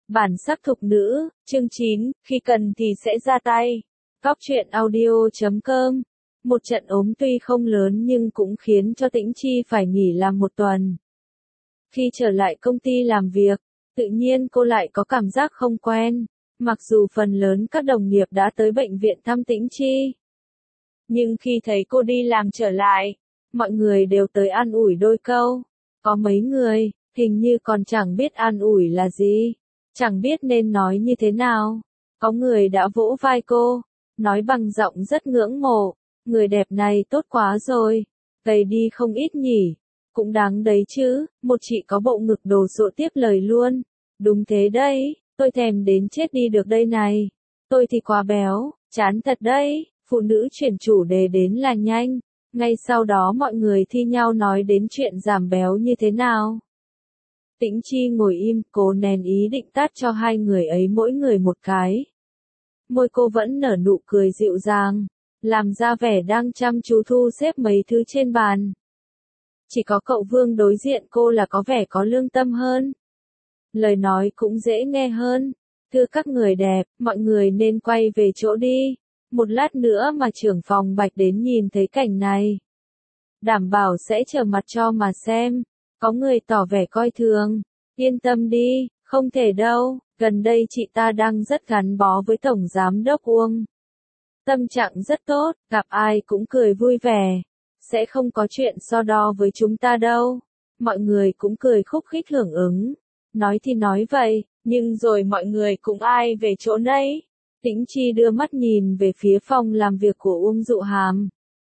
Bản sắc thục nữ, chương 9, khi cần thì sẽ ra tay. Góc truyện audio.com. Một trận ốm tuy không lớn nhưng cũng khiến cho Tĩnh Chi phải nghỉ làm một tuần. Khi trở lại công ty làm việc, tự nhiên cô lại có cảm giác không quen, mặc dù phần lớn các đồng nghiệp đã tới bệnh viện thăm Tĩnh Chi. Nhưng khi thấy cô đi làm trở lại, mọi người đều tới an ủi đôi câu. Có mấy người, hình như còn chẳng biết an ủi là gì, chẳng biết nên nói như thế nào. Có người đã vỗ vai cô, nói bằng giọng rất ngưỡng mộ, người đẹp này tốt quá rồi, gầy đi không ít nhỉ, cũng đáng đấy chứ. Một chị có bộ ngực đồ sộ tiếp lời luôn, đúng thế đấy, tôi thèm đến chết đi được đây này, tôi thì quá béo, chán thật đấy. Phụ nữ chuyển chủ đề đến là nhanh, ngay sau đó mọi người thi nhau nói đến chuyện giảm béo như thế nào. Tĩnh Chi ngồi im, cố nén ý định tát cho hai người ấy mỗi người một cái. Môi cô vẫn nở nụ cười dịu dàng, làm ra vẻ đang chăm chú thu xếp mấy thứ trên bàn. Chỉ có cậu Vương đối diện cô là có vẻ có lương tâm hơn. Lời nói cũng dễ nghe hơn. Thưa các người đẹp, mọi người nên quay về chỗ đi. Một lát nữa mà trưởng phòng Bạch đến nhìn thấy cảnh này, đảm bảo sẽ trở mặt cho mà xem. Có người tỏ vẻ coi thường. Yên tâm đi, không thể đâu, gần đây chị ta đang rất gắn bó với Tổng Giám đốc Uông. Tâm trạng rất tốt, gặp ai cũng cười vui vẻ. Sẽ không có chuyện so đo với chúng ta đâu. Mọi người cũng cười khúc khích hưởng ứng. Nói thì nói vậy, nhưng rồi mọi người cũng ai về chỗ nấy. Tĩnh Chi đưa mắt nhìn về phía phòng làm việc của Uông Dụ Hàm.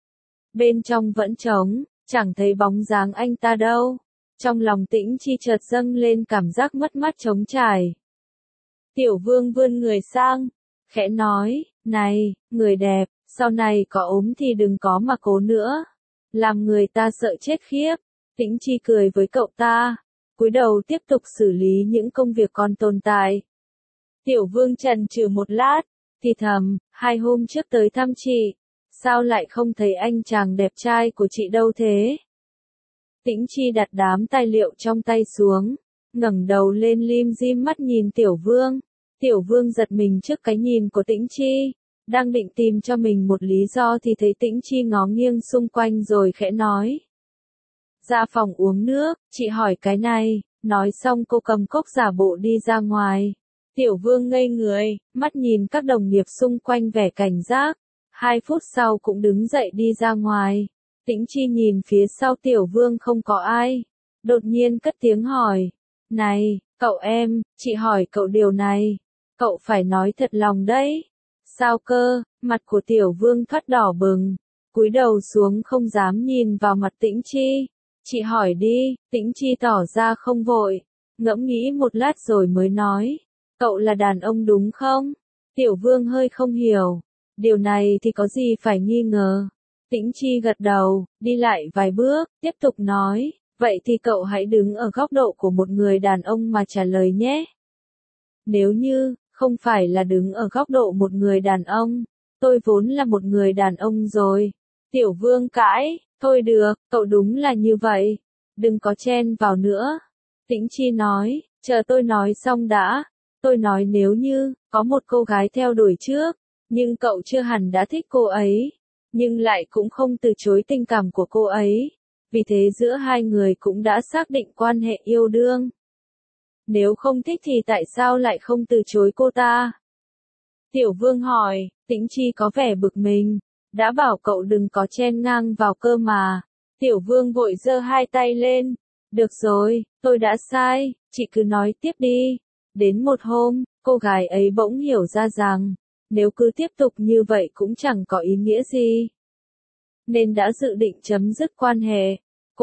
Bên trong vẫn trống, chẳng thấy bóng dáng anh ta đâu. Trong lòng Tĩnh Chi chợt dâng lên cảm giác mất mát trống trải. Tiểu Vương vươn người sang, khẽ nói, này, người đẹp, sau này có ốm thì đừng có mà cố nữa. Làm người ta sợ chết khiếp. Tĩnh Chi cười với cậu ta, cúi đầu tiếp tục xử lý những công việc còn tồn tại. Tiểu Vương chần chừ một lát, thì thầm, 2 hôm trước tới thăm chị, sao lại không thấy anh chàng đẹp trai của chị đâu thế? Tĩnh Chi đặt đám tài liệu trong tay xuống, ngẩng đầu lên lim dim mắt nhìn Tiểu Vương. Tiểu Vương giật mình trước cái nhìn của Tĩnh Chi, đang định tìm cho mình một lý do thì thấy Tĩnh Chi ngó nghiêng xung quanh rồi khẽ nói. Ra phòng uống nước, chị hỏi cái này, nói xong cô cầm cốc giả bộ đi ra ngoài. Tiểu Vương ngây người, mắt nhìn các đồng nghiệp xung quanh vẻ cảnh giác. 2 phút sau cũng đứng dậy đi ra ngoài. Tĩnh Chi nhìn phía sau Tiểu Vương không có ai. Đột nhiên cất tiếng hỏi. Này, cậu em, chị hỏi cậu điều này. Cậu phải nói thật lòng đấy. Sao cơ? Mặt của Tiểu Vương thoắt đỏ bừng. Cúi đầu xuống không dám nhìn vào mặt Tĩnh Chi. Chị hỏi đi. Tĩnh Chi tỏ ra không vội. Ngẫm nghĩ một lát rồi mới nói. Cậu là đàn ông đúng không? Tiểu Vương hơi không hiểu. Điều này thì có gì phải nghi ngờ. Tĩnh Chi gật đầu, đi lại vài bước, tiếp tục nói. Vậy thì cậu hãy đứng ở góc độ của một người đàn ông mà trả lời nhé. Nếu như, không phải là đứng ở góc độ một người đàn ông, tôi vốn là một người đàn ông rồi. Tiểu Vương cãi, thôi được, cậu đúng là như vậy. Đừng có chen vào nữa. Tĩnh Chi nói, chờ tôi nói xong đã. Tôi nói nếu như, có một cô gái theo đuổi trước, nhưng cậu chưa hẳn đã thích cô ấy, nhưng lại cũng không từ chối tình cảm của cô ấy. Vì thế giữa hai người cũng đã xác định quan hệ yêu đương. Nếu không thích thì tại sao lại không từ chối cô ta? Tiểu Vương hỏi, Tĩnh Chi có vẻ bực mình. Đã bảo cậu đừng có chen ngang vào cơ mà. Tiểu Vương vội giơ 2 tay lên. Được rồi, tôi đã sai, chị cứ nói tiếp đi. Đến một hôm, cô gái ấy bỗng hiểu ra rằng, nếu cứ tiếp tục như vậy cũng chẳng có ý nghĩa gì. Nên đã dự định chấm dứt quan hệ.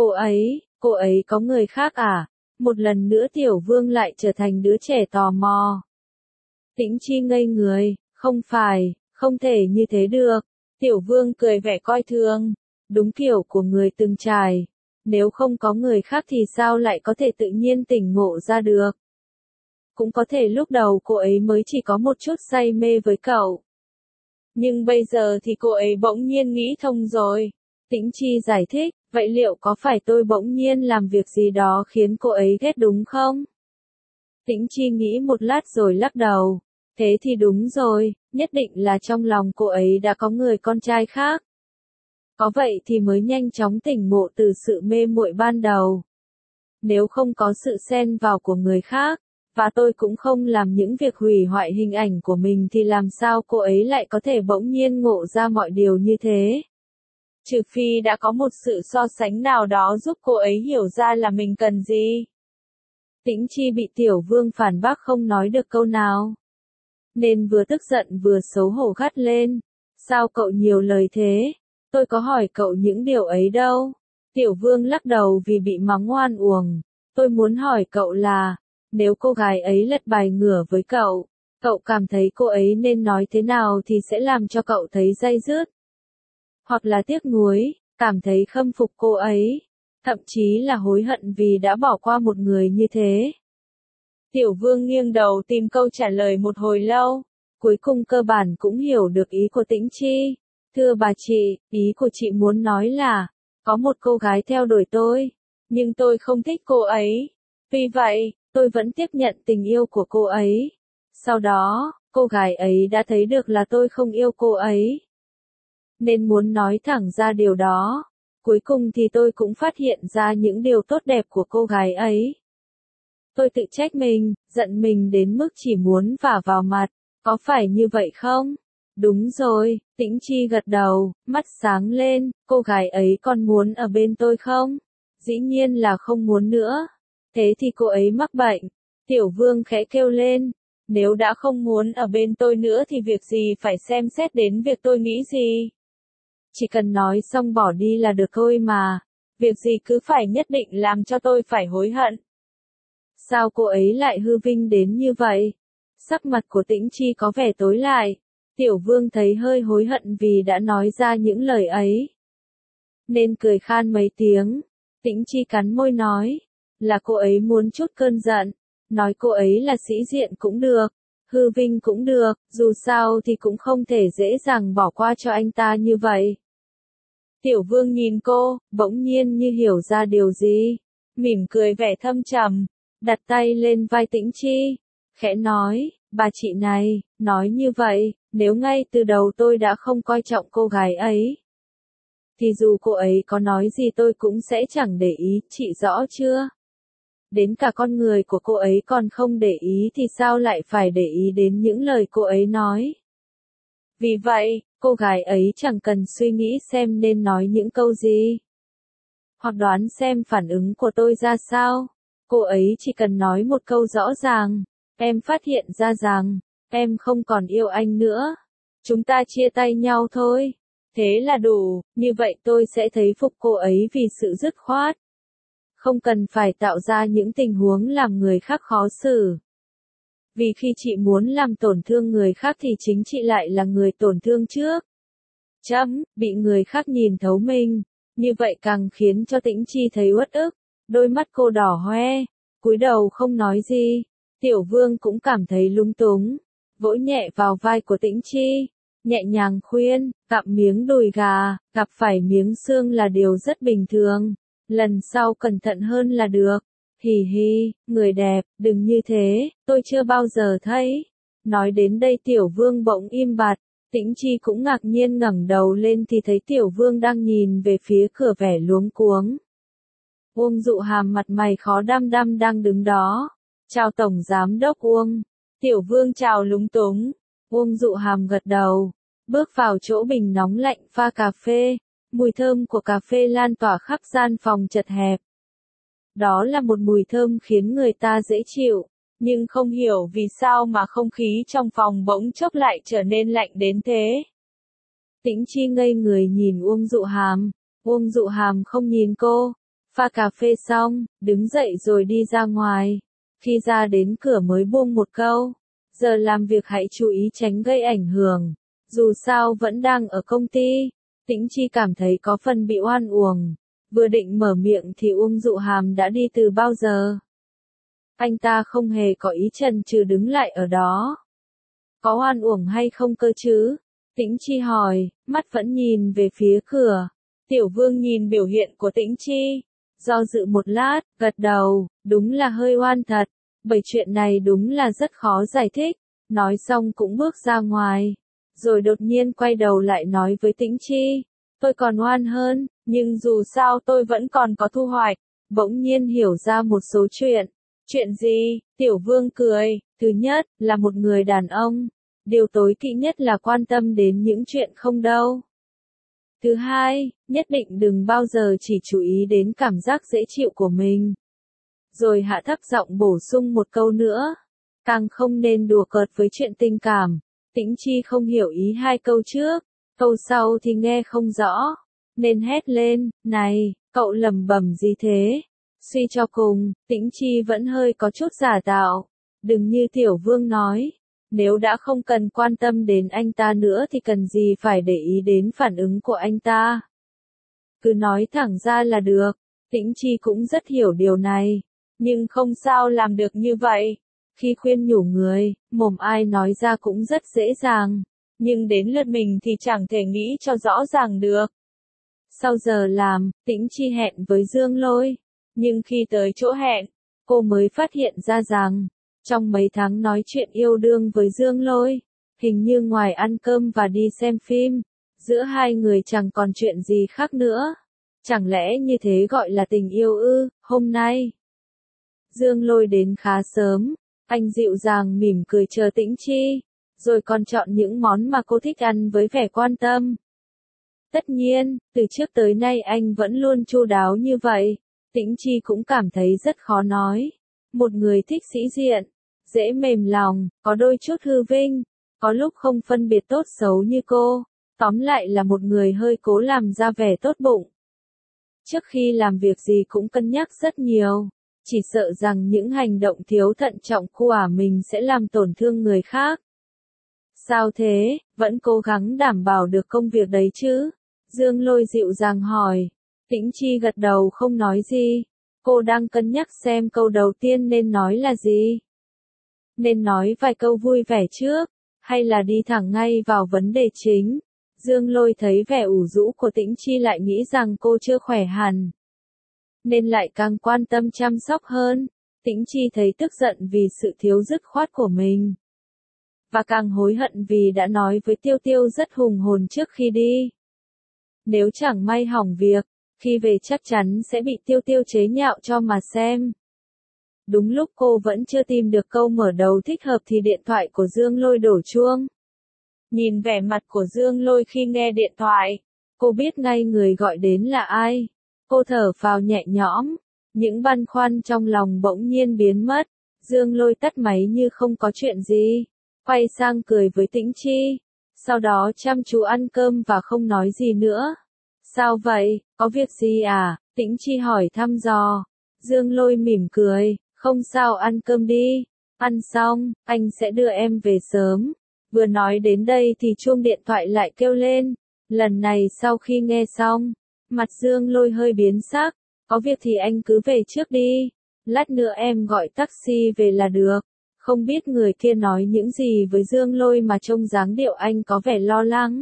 Cô ấy có người khác à? Một lần nữa Tiểu Vương lại trở thành đứa trẻ tò mò. Tĩnh Chi ngây người, không phải, không thể như thế được. Tiểu Vương cười vẻ coi thường, đúng kiểu của người từng trải. Nếu không có người khác thì sao lại có thể tự nhiên tỉnh ngộ ra được? Cũng có thể lúc đầu cô ấy mới chỉ có một chút say mê với cậu. Nhưng bây giờ thì cô ấy bỗng nhiên nghĩ thông rồi. Tĩnh Chi giải thích, vậy liệu có phải tôi bỗng nhiên làm việc gì đó khiến cô ấy ghét đúng không? Tĩnh Chi nghĩ một lát rồi lắc đầu. Thế thì đúng rồi, nhất định là trong lòng cô ấy đã có người con trai khác. Có vậy thì mới nhanh chóng tỉnh ngộ từ sự mê muội ban đầu. Nếu không có sự xen vào của người khác, và tôi cũng không làm những việc hủy hoại hình ảnh của mình thì làm sao cô ấy lại có thể bỗng nhiên ngộ ra mọi điều như thế? Trừ phi đã có một sự so sánh nào đó giúp cô ấy hiểu ra là mình cần gì. Tĩnh Chi bị Tiểu Vương phản bác không nói được câu nào. Nên vừa tức giận vừa xấu hổ gắt lên. Sao cậu nhiều lời thế? Tôi có hỏi cậu những điều ấy đâu. Tiểu Vương lắc đầu vì bị mắng oan uổng. Tôi muốn hỏi cậu là, nếu cô gái ấy lật bài ngửa với cậu, cậu cảm thấy cô ấy nên nói thế nào thì sẽ làm cho cậu thấy day dứt. Hoặc là tiếc nuối, cảm thấy khâm phục cô ấy, thậm chí là hối hận vì đã bỏ qua một người như thế. Tiểu Vương nghiêng đầu tìm câu trả lời một hồi lâu, cuối cùng cơ bản cũng hiểu được ý của Tĩnh Chi. Thưa bà chị, ý của chị muốn nói là, có một cô gái theo đuổi tôi, nhưng tôi không thích cô ấy. Vì vậy, tôi vẫn tiếp nhận tình yêu của cô ấy. Sau đó, cô gái ấy đã thấy được là tôi không yêu cô ấy. Nên muốn nói thẳng ra điều đó. Cuối cùng thì tôi cũng phát hiện ra những điều tốt đẹp của cô gái ấy. Tôi tự trách mình, giận mình đến mức chỉ muốn vả vào mặt. Có phải như vậy không? Đúng rồi, Tĩnh Chi gật đầu, mắt sáng lên, cô gái ấy còn muốn ở bên tôi không? Dĩ nhiên là không muốn nữa. Thế thì cô ấy mắc bệnh. Tiểu Vương khẽ kêu lên. Nếu đã không muốn ở bên tôi nữa thì việc gì phải xem xét đến việc tôi nghĩ gì? Chỉ cần nói xong bỏ đi là được thôi mà. Việc gì cứ phải nhất định làm cho tôi phải hối hận. Sao cô ấy lại hư vinh đến như vậy? Sắc mặt của Tĩnh Chi có vẻ tối lại. Tiểu Vương thấy hơi hối hận vì đã nói ra những lời ấy. Nên cười khan mấy tiếng. Tĩnh Chi cắn môi nói. Là cô ấy muốn chút cơn giận. Nói cô ấy là sĩ diện cũng được. Hư vinh cũng được. Dù sao thì cũng không thể dễ dàng bỏ qua cho anh ta như vậy. Tiểu Vương nhìn cô, bỗng nhiên như hiểu ra điều gì. Mỉm cười vẻ thâm trầm. Đặt tay lên vai Tĩnh Chi. Khẽ nói, bà chị này, nói như vậy, nếu ngay từ đầu tôi đã không coi trọng cô gái ấy, thì dù cô ấy có nói gì tôi cũng sẽ chẳng để ý, chị rõ chưa? Đến cả con người của cô ấy còn không để ý thì sao lại phải để ý đến những lời cô ấy nói? Vì vậy, cô gái ấy chẳng cần suy nghĩ xem nên nói những câu gì, hoặc đoán xem phản ứng của tôi ra sao. Cô ấy chỉ cần nói một câu rõ ràng, em phát hiện ra rằng, em không còn yêu anh nữa. Chúng ta chia tay nhau thôi. Thế là đủ, như vậy tôi sẽ thấy phục cô ấy vì sự dứt khoát. Không cần phải tạo ra những tình huống làm người khác khó xử. Vì khi chị muốn làm tổn thương người khác thì chính chị lại là người tổn thương trước. Bị người khác nhìn thấu mình, như vậy càng khiến cho Tĩnh Chi thấy uất ức. Đôi mắt cô đỏ hoe, cúi đầu không nói gì. Tiểu Vương cũng cảm thấy lung túng, vỗ nhẹ vào vai của Tĩnh Chi, nhẹ nhàng khuyên, gặm miếng đùi gà, gặp phải miếng xương là điều rất bình thường, lần sau cẩn thận hơn là được. Hì hì, người đẹp, đừng như thế, tôi chưa bao giờ thấy. Nói đến đây Tiểu Vương bỗng im bặt, Tĩnh Chi cũng ngạc nhiên ngẩng đầu lên thì thấy Tiểu Vương đang nhìn về phía cửa vẻ luống cuống. Uông Dụ Hàm mặt mày khó đăm đăm đang đứng đó. Chào Tổng Giám Đốc Uông. Tiểu Vương chào lúng túng. Uông Dụ Hàm gật đầu. Bước vào chỗ bình nóng lạnh pha cà phê. Mùi thơm của cà phê lan tỏa khắp gian phòng chật hẹp. Đó là một mùi thơm khiến người ta dễ chịu. Nhưng không hiểu vì sao mà không khí trong phòng bỗng chốc lại trở nên lạnh đến thế. Tĩnh Chi ngây người nhìn Uông Dụ Hàm. Uông Dụ Hàm không nhìn cô. Pha cà phê xong, đứng dậy rồi đi ra ngoài. Khi ra đến cửa mới buông một câu. Giờ làm việc hãy chú ý tránh gây ảnh hưởng. Dù sao vẫn đang ở công ty. Tĩnh Chi cảm thấy có phần bị oan uổng. Vừa định mở miệng thì Uông Dụ Hàm đã đi từ bao giờ. Anh ta không hề có ý chần chừ đứng lại ở đó. Có oan uổng hay không cơ chứ? Tĩnh Chi hỏi, mắt vẫn nhìn về phía cửa. Tiểu Vương nhìn biểu hiện của Tĩnh Chi. Do dự một lát, gật đầu, đúng là hơi oan thật. Bởi chuyện này đúng là rất khó giải thích. Nói xong cũng bước ra ngoài. Rồi đột nhiên quay đầu lại nói với Tĩnh Chi. Tôi còn ngoan hơn, nhưng dù sao tôi vẫn còn có thu hoạch. Bỗng nhiên hiểu ra một số chuyện. Chuyện gì? Tiểu Vương cười. Thứ nhất, là một người đàn ông. Điều tối kỵ nhất là quan tâm đến những chuyện không đâu. Thứ hai, nhất định đừng bao giờ chỉ chú ý đến cảm giác dễ chịu của mình. Rồi hạ thấp giọng bổ sung một câu nữa. Càng không nên đùa cợt với chuyện tình cảm. Tĩnh Chi không hiểu ý hai câu trước. Câu sau thì nghe không rõ. Nên hét lên, này, cậu lẩm bẩm gì thế? Suy cho cùng, Tĩnh Chi vẫn hơi có chút giả tạo. Đừng như Tiểu Vương nói. Nếu đã không cần quan tâm đến anh ta nữa thì cần gì phải để ý đến phản ứng của anh ta. Cứ nói thẳng ra là được. Tĩnh Chi cũng rất hiểu điều này. Nhưng không sao làm được như vậy. Khi khuyên nhủ người, mồm ai nói ra cũng rất dễ dàng. Nhưng đến lượt mình thì chẳng thể nghĩ cho rõ ràng được. Sau giờ làm, Tĩnh Chi hẹn với Dương Lôi. Nhưng khi tới chỗ hẹn, cô mới phát hiện ra rằng, trong mấy tháng nói chuyện yêu đương với Dương Lôi, hình như ngoài ăn cơm và đi xem phim, giữa hai người chẳng còn chuyện gì khác nữa. Chẳng lẽ như thế gọi là tình yêu ư? Hôm nay, Dương Lôi đến khá sớm, anh dịu dàng mỉm cười chờ Tĩnh Chi, rồi còn chọn những món mà cô thích ăn với vẻ quan tâm. Tất nhiên, từ trước tới nay anh vẫn luôn chu đáo như vậy. Tĩnh Chi cũng cảm thấy rất khó nói. Một người thích sĩ diện, dễ mềm lòng, có đôi chút hư vinh, có lúc không phân biệt tốt xấu như cô. Tóm lại là một người hơi cố làm ra vẻ tốt bụng. Trước khi làm việc gì cũng cân nhắc rất nhiều. Chỉ sợ rằng những hành động thiếu thận trọng của mình sẽ làm tổn thương người khác. Sao thế, vẫn cố gắng đảm bảo được công việc đấy chứ? Dương Lôi dịu dàng hỏi. Tĩnh Chi gật đầu không nói gì. Cô đang cân nhắc xem câu đầu tiên nên nói là gì. Nên nói vài câu vui vẻ trước, hay là đi thẳng ngay vào vấn đề chính. Dương Lôi thấy vẻ ủ rũ của Tĩnh Chi lại nghĩ rằng cô chưa khỏe hẳn. Nên lại càng quan tâm chăm sóc hơn. Tĩnh Chi thấy tức giận vì sự thiếu dứt khoát của mình. Và càng hối hận vì đã nói với Tiêu Tiêu rất hùng hồn trước khi đi. Nếu chẳng may hỏng việc, khi về chắc chắn sẽ bị Tiêu Tiêu chế nhạo cho mà xem. Đúng lúc cô vẫn chưa tìm được câu mở đầu thích hợp thì điện thoại của Dương Lôi đổ chuông. Nhìn vẻ mặt của Dương Lôi khi nghe điện thoại, cô biết ngay người gọi đến là ai. Cô thở phào nhẹ nhõm, những băn khoăn trong lòng bỗng nhiên biến mất. Dương Lôi tắt máy như không có chuyện gì, quay sang cười với Tĩnh Chi, sau đó chăm chú ăn cơm và không nói gì nữa. Sao vậy, có việc gì à? Tĩnh Chi hỏi thăm dò. Dương Lôi mỉm cười, không sao, ăn cơm đi. Ăn xong, anh sẽ đưa em về sớm. Vừa nói đến đây thì chuông điện thoại lại kêu lên. Lần này sau khi nghe xong, mặt Dương Lôi hơi biến sắc. Có việc thì anh cứ về trước đi. Lát nữa em gọi taxi về là được. Không biết người kia nói những gì với Dương Lôi mà trông dáng điệu anh có vẻ lo lắng.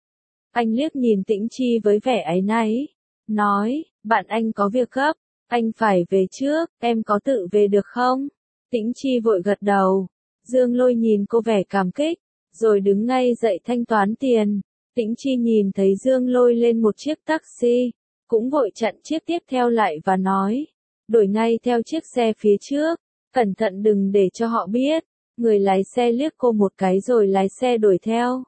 Anh liếc nhìn Tĩnh Chi với vẻ áy náy. Nói, bạn anh có việc gấp. Anh phải về trước, em có tự về được không? Tĩnh Chi vội gật đầu. Dương Lôi nhìn cô vẻ cảm kích, rồi đứng ngay dậy thanh toán tiền. Tĩnh Chi nhìn thấy Dương Lôi lên một chiếc taxi, cũng vội chặn chiếc tiếp theo lại và nói, đổi ngay theo chiếc xe phía trước, cẩn thận đừng để cho họ biết. Người lái xe liếc cô một cái rồi lái xe đuổi theo.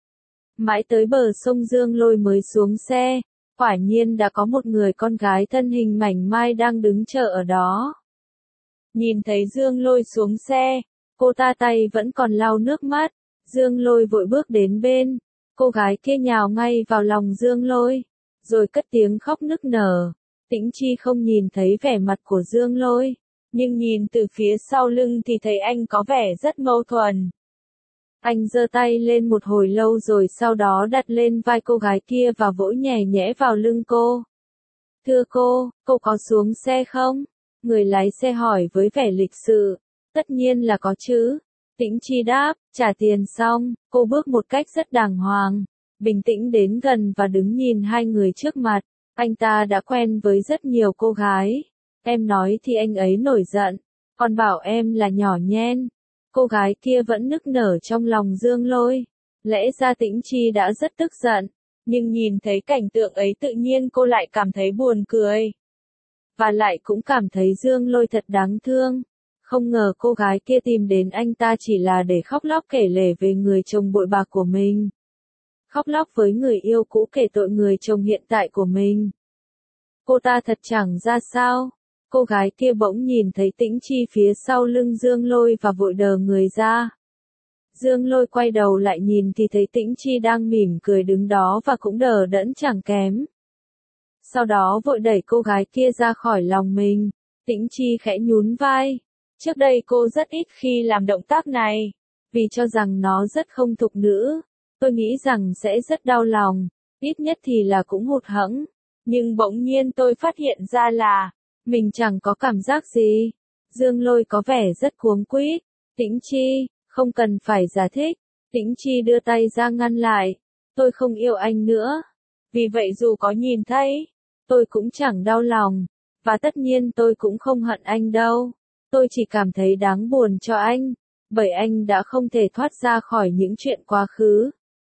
Mãi tới bờ sông Dương Lôi mới xuống xe, quả nhiên đã có một người con gái thân hình mảnh mai đang đứng chờ ở đó. Nhìn thấy Dương Lôi xuống xe, cô ta tay vẫn còn lau nước mắt. Dương Lôi vội bước đến bên, cô gái kia nhào ngay vào lòng Dương Lôi, rồi cất tiếng khóc nức nở. Tĩnh Chi không nhìn thấy vẻ mặt của Dương Lôi, nhưng nhìn từ phía sau lưng thì thấy anh có vẻ rất mâu thuẫn. Anh giơ tay lên một hồi lâu rồi sau đó đặt lên vai cô gái kia và vỗ nhẹ nhẹ vào lưng cô. Thưa cô có xuống xe không? Người lái xe hỏi với vẻ lịch sự. Tất nhiên là có chứ. Tĩnh Chi đáp, trả tiền xong, cô bước một cách rất đàng hoàng, bình tĩnh đến gần và đứng nhìn hai người trước mặt. Anh ta đã quen với rất nhiều cô gái. Em nói thì anh ấy nổi giận. Còn bảo em là nhỏ nhen. Cô gái kia vẫn nức nở trong lòng Dương Lôi. Lẽ ra Tĩnh Chi đã rất tức giận, nhưng nhìn thấy cảnh tượng ấy tự nhiên cô lại cảm thấy buồn cười. Và lại cũng cảm thấy Dương Lôi thật đáng thương. Không ngờ cô gái kia tìm đến anh ta chỉ là để khóc lóc kể lể về người chồng bội bạc của mình. Khóc lóc với người yêu cũ kể tội người chồng hiện tại của mình. Cô ta thật chẳng ra sao. Cô gái kia bỗng nhìn thấy Tĩnh Chi phía sau lưng Dương Lôi và vội đờ người ra. Dương Lôi quay đầu lại nhìn thì thấy Tĩnh Chi đang mỉm cười đứng đó và cũng đờ đẫn chẳng kém. Sau đó vội đẩy cô gái kia ra khỏi lòng mình. Tĩnh Chi khẽ nhún vai. Trước đây cô rất ít khi làm động tác này, vì cho rằng nó rất không thục nữ. Tôi nghĩ rằng sẽ rất đau lòng, ít nhất thì là cũng hụt hẫng. Nhưng bỗng nhiên tôi phát hiện ra là, mình chẳng có cảm giác gì. Dương Lôi có vẻ rất cuống quýt. Tĩnh Chi, không cần phải giải thích. Tĩnh Chi đưa tay ra ngăn lại. Tôi không yêu anh nữa. Vì vậy dù có nhìn thấy, tôi cũng chẳng đau lòng. Và tất nhiên tôi cũng không hận anh đâu. Tôi chỉ cảm thấy đáng buồn cho anh, bởi anh đã không thể thoát ra khỏi những chuyện quá khứ.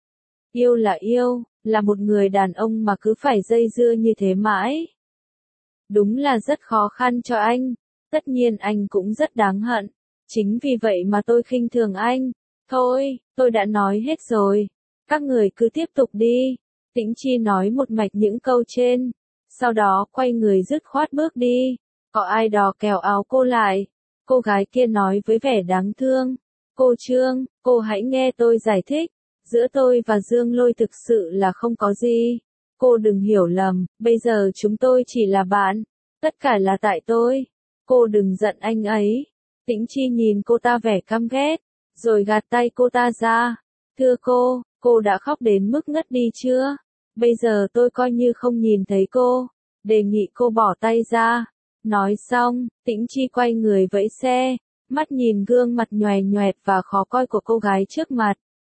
Yêu, là một người đàn ông mà cứ phải dây dưa như thế mãi. Đúng là rất khó khăn cho anh, tất nhiên anh cũng rất đáng hận. Chính vì vậy mà tôi khinh thường anh. Thôi, tôi đã nói hết rồi. Các người cứ tiếp tục đi. Tĩnh Chi nói một mạch những câu trên. Sau đó quay người dứt khoát bước đi. Có ai đó kéo áo cô lại. Cô gái kia nói với vẻ đáng thương. Cô Trương, cô hãy nghe tôi giải thích. Giữa tôi và Dương Lôi thực sự là không có gì. Cô đừng hiểu lầm, bây giờ chúng tôi chỉ là bạn. Tất cả là tại tôi. Cô đừng giận anh ấy. Tĩnh Chi nhìn cô ta vẻ căm ghét, rồi gạt tay cô ta ra. Thưa cô đã khóc đến mức ngất đi chưa? Bây giờ tôi coi như không nhìn thấy cô. Đề nghị cô bỏ tay ra. Nói xong, Tĩnh Chi quay người vẫy xe, mắt nhìn gương mặt nhòe nhoẹt và khó coi của cô gái trước mặt.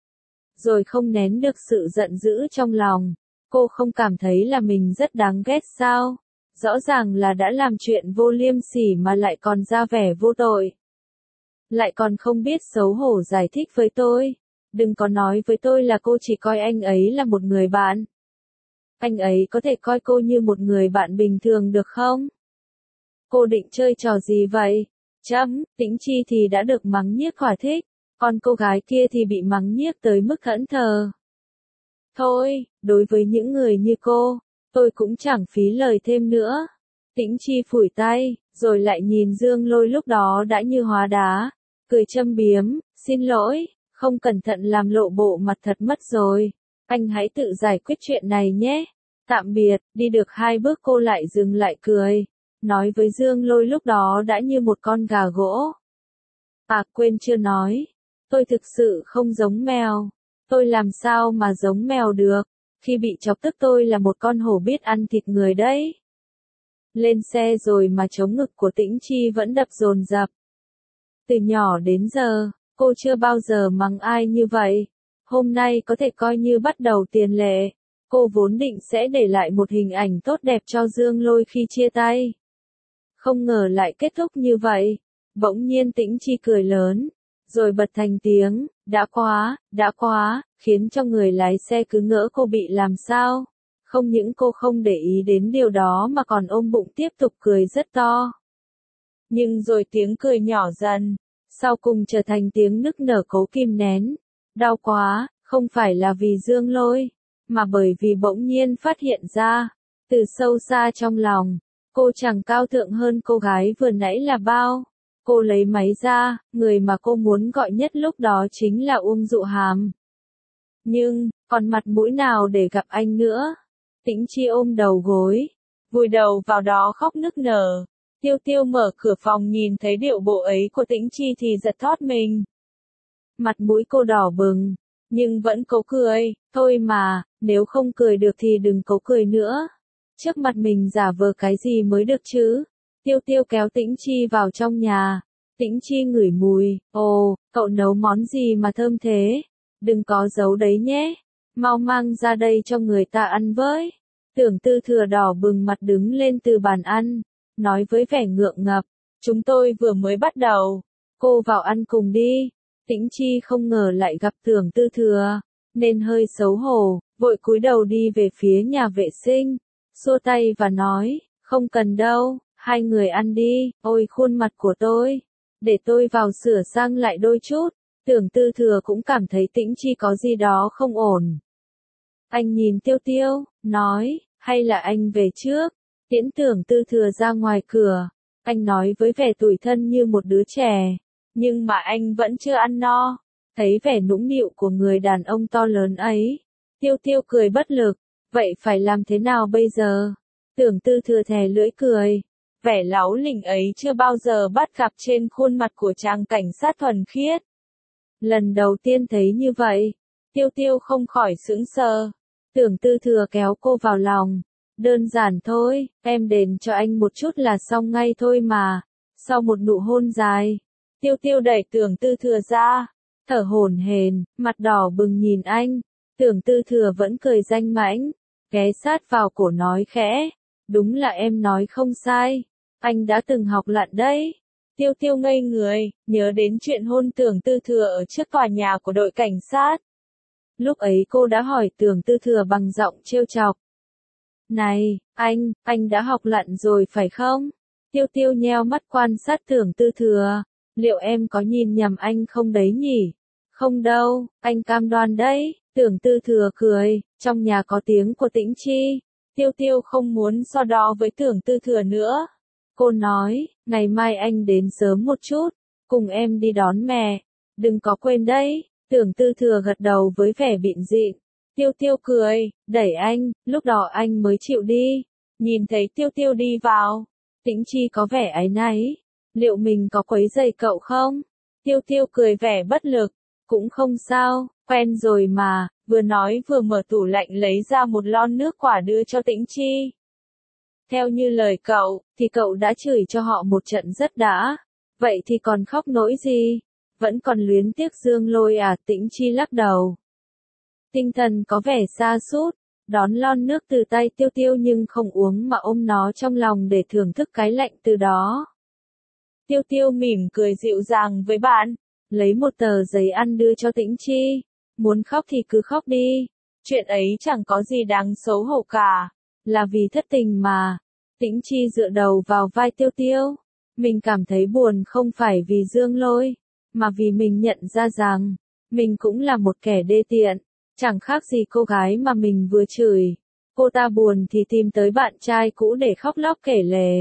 Rồi không nén được sự giận dữ trong lòng. Cô không cảm thấy là mình rất đáng ghét sao? Rõ ràng là đã làm chuyện vô liêm sỉ mà lại còn ra vẻ vô tội. Lại còn không biết xấu hổ giải thích với tôi. Đừng có nói với tôi là cô chỉ coi anh ấy là một người bạn. Anh ấy có thể coi cô như một người bạn bình thường được không? Cô định chơi trò gì vậy? Tĩnh Chi thì đã được mắng nhiếc thỏa thích, còn cô gái kia thì bị mắng nhiếc tới mức thẫn thờ. Thôi, đối với những người như cô, tôi cũng chẳng phí lời thêm nữa. Tĩnh Chi phủi tay, rồi lại nhìn Dương Lôi lúc đó đã như hóa đá, cười châm biếm, xin lỗi, không cẩn thận làm lộ bộ mặt thật mất rồi. Anh hãy tự giải quyết chuyện này nhé. Tạm biệt, đi được 2 bước cô lại dừng lại cười. Nói với Dương Lôi lúc đó đã như một con gà gỗ. À quên chưa nói. Tôi thực sự không giống mèo. Tôi làm sao mà giống mèo được. Khi bị chọc tức tôi là một con hổ biết ăn thịt người đấy. Lên xe rồi mà trống ngực của Tĩnh Chi vẫn đập dồn dập. Từ nhỏ đến giờ, cô chưa bao giờ mắng ai như vậy. Hôm nay có thể coi như bắt đầu tiền lệ. Cô vốn định sẽ để lại một hình ảnh tốt đẹp cho Dương Lôi khi chia tay. Không ngờ lại kết thúc như vậy. Bỗng nhiên Tĩnh Chi cười lớn, rồi bật thành tiếng, đã quá, khiến cho người lái xe cứ ngỡ cô bị làm sao. Không những cô không để ý đến điều đó mà còn ôm bụng tiếp tục cười rất to. Nhưng rồi tiếng cười nhỏ dần, sau cùng trở thành tiếng nức nở cố kìm nén. Đau quá, không phải là vì Dương Lôi, mà bởi vì bỗng nhiên phát hiện ra, từ sâu xa trong lòng, cô chẳng cao thượng hơn cô gái vừa nãy là bao. Cô lấy máy ra, người mà cô muốn gọi nhất lúc đó chính là Uông Dụ Hàm. Nhưng, còn mặt mũi nào để gặp anh nữa? Tĩnh Chi ôm đầu gối, vùi đầu vào đó khóc nức nở. Tiêu Tiêu mở cửa phòng nhìn thấy điệu bộ ấy của Tĩnh Chi thì giật thót mình. Mặt mũi cô đỏ bừng, nhưng vẫn cố cười. Thôi mà, nếu không cười được thì đừng cố cười nữa. Trước mặt mình giả vờ cái gì mới được chứ? Tiêu Tiêu kéo Tĩnh Chi vào trong nhà. Tĩnh Chi ngửi mùi. Ồ, cậu nấu món gì mà thơm thế? Đừng có giấu đấy nhé. Mau mang ra đây cho người ta ăn với. Tưởng Tư Thừa đỏ bừng mặt đứng lên từ bàn ăn, nói với vẻ ngượng ngập. chúng tôi vừa mới bắt đầu. Cô vào ăn cùng đi. Tĩnh Chi không ngờ lại gặp Tưởng Tư Thừa, nên hơi xấu hổ, vội cúi đầu đi về phía nhà vệ sinh, xua tay và nói, không cần đâu, hai người ăn đi, ôi khuôn mặt của tôi, để tôi vào sửa sang lại đôi chút. Tưởng Tư Thừa cũng cảm thấy Tĩnh Chi có gì đó không ổn. Anh nhìn Tiêu Tiêu, nói, hay là anh về trước, tiễn Tưởng Tư Thừa ra ngoài cửa. Anh nói với vẻ tủi thân như một đứa trẻ, nhưng mà anh vẫn chưa ăn no. Thấy vẻ nũng nịu của người đàn ông to lớn ấy, Tiêu Tiêu cười bất lực, vậy phải làm thế nào bây giờ? Tưởng Tư Thừa thè lưỡi cười, vẻ láu lỉnh ấy chưa bao giờ bắt gặp trên khuôn mặt của chàng cảnh sát thuần khiết. Lần đầu tiên thấy như vậy, Tiêu Tiêu không khỏi sững sờ. Tưởng Tư Thừa kéo cô vào lòng, đơn giản thôi, em đền cho anh một chút là xong ngay thôi mà. Sau một nụ hôn dài, Tiêu Tiêu đẩy Tưởng Tư Thừa ra, thở hổn hển, mặt đỏ bừng nhìn anh. Tưởng Tư Thừa vẫn cười danh mãnh, ghé sát vào cổ nói khẽ, đúng là em nói không sai, anh đã từng học lặn đấy. Tiêu Tiêu ngây người, nhớ đến chuyện hôn Tưởng Tư Thừa ở trước tòa nhà của đội cảnh sát. Lúc ấy cô đã hỏi Tưởng Tư Thừa bằng giọng trêu chọc. Này, anh đã học lặn rồi phải không? Tiêu Tiêu nheo mắt quan sát Tưởng Tư Thừa, liệu em có nhìn nhầm anh không đấy nhỉ? Không đâu, anh cam đoan đấy. Tưởng Tư Thừa cười, trong nhà có tiếng của Tĩnh Chi. Tiêu Tiêu không muốn so đo với Tưởng Tư Thừa nữa. Cô nói, ngày mai anh đến sớm một chút, cùng em đi đón mẹ. Đừng có quên đấy. Tưởng Tư Thừa gật đầu với vẻ bịn rịn. Tiêu Tiêu cười, đẩy anh, lúc đó anh mới chịu đi. Nhìn thấy Tiêu Tiêu đi vào, Tĩnh Chi có vẻ áy náy. Liệu mình có quấy rầy cậu không? Tiêu Tiêu cười vẻ bất lực. Cũng không sao, quen rồi mà. Vừa nói vừa mở tủ lạnh lấy ra một lon nước quả đưa cho Tĩnh Chi. Theo như lời cậu, thì cậu đã chửi cho họ một trận rất đã. Vậy thì còn khóc nỗi gì? Vẫn còn luyến tiếc Dương Lôi à? Tĩnh Chi lắc đầu. Tinh thần có vẻ sa sút, đón lon nước từ tay Tiêu Tiêu nhưng không uống mà ôm nó trong lòng để thưởng thức cái lạnh từ đó. Tiêu Tiêu mỉm cười dịu dàng với bạn, lấy một tờ giấy ăn đưa cho Tĩnh Chi. Muốn khóc thì cứ khóc đi, chuyện ấy chẳng có gì đáng xấu hổ cả, là vì thất tình mà. Tĩnh Chi dựa đầu vào vai Tiêu Tiêu, mình cảm thấy buồn không phải vì Dương Lôi, mà vì mình nhận ra rằng, mình cũng là một kẻ đê tiện, chẳng khác gì cô gái mà mình vừa chửi. Cô ta buồn thì tìm tới bạn trai cũ để khóc lóc kể lể.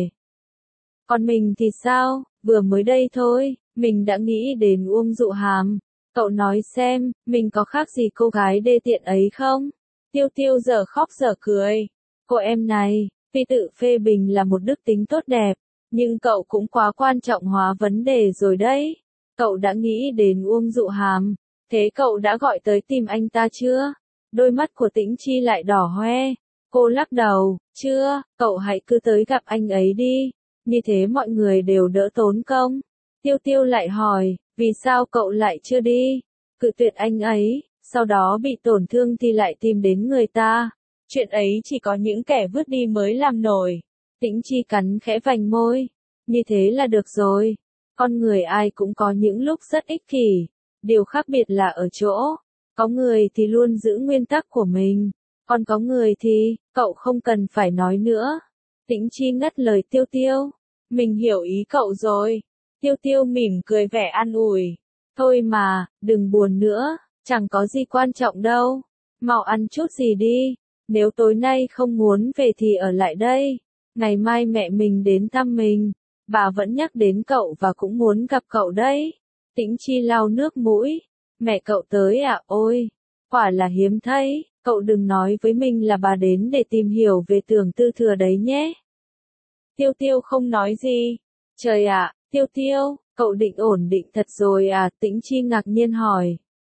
Còn mình thì sao, vừa mới đây thôi, mình đã nghĩ đến Uông Dụ Hàm. Cậu nói xem, mình có khác gì cô gái đê tiện ấy không? Tiêu Tiêu giờ khóc giờ cười. Cô em này, tuy tự phê bình là một đức tính tốt đẹp, nhưng cậu cũng quá quan trọng hóa vấn đề rồi đấy. Cậu đã nghĩ đến Uông Dụ Hàm, thế cậu đã gọi tới tìm anh ta chưa? Đôi mắt của Tĩnh Chi lại đỏ hoe. Cô lắc đầu, chưa, cậu hãy cứ tới gặp anh ấy đi, như thế mọi người đều đỡ tốn công. Tiêu Tiêu lại hỏi, vì sao cậu lại chưa đi? Cự tuyệt anh ấy, sau đó bị tổn thương thì lại tìm đến người ta. Chuyện ấy chỉ có những kẻ vứt đi mới làm nổi. Tĩnh Chi cắn khẽ vành môi. Như thế là được rồi. Con người ai cũng có những lúc rất ích kỷ. Điều khác biệt là ở chỗ, có người thì luôn giữ nguyên tắc của mình, còn có người thì, cậu không cần phải nói nữa. Tĩnh Chi ngắt lời Tiêu Tiêu. Mình hiểu ý cậu rồi. Tiêu Tiêu mỉm cười vẻ an ủi. Thôi mà, đừng buồn nữa, chẳng có gì quan trọng đâu. Mau ăn chút gì đi. Nếu tối nay không muốn về thì ở lại đây. Ngày mai mẹ mình đến thăm mình. Bà vẫn nhắc đến cậu và cũng muốn gặp cậu đấy. Tĩnh Chi lau nước mũi. Mẹ cậu tới à? Ôi, quả là hiếm thấy. Cậu đừng nói với mình là bà đến để tìm hiểu về Tưởng Tư Thừa đấy nhé. Tiêu Tiêu không nói gì. Trời ạ, Tiêu Tiêu, cậu định ổn định thật rồi à? Tĩnh Chi ngạc nhiên hỏi.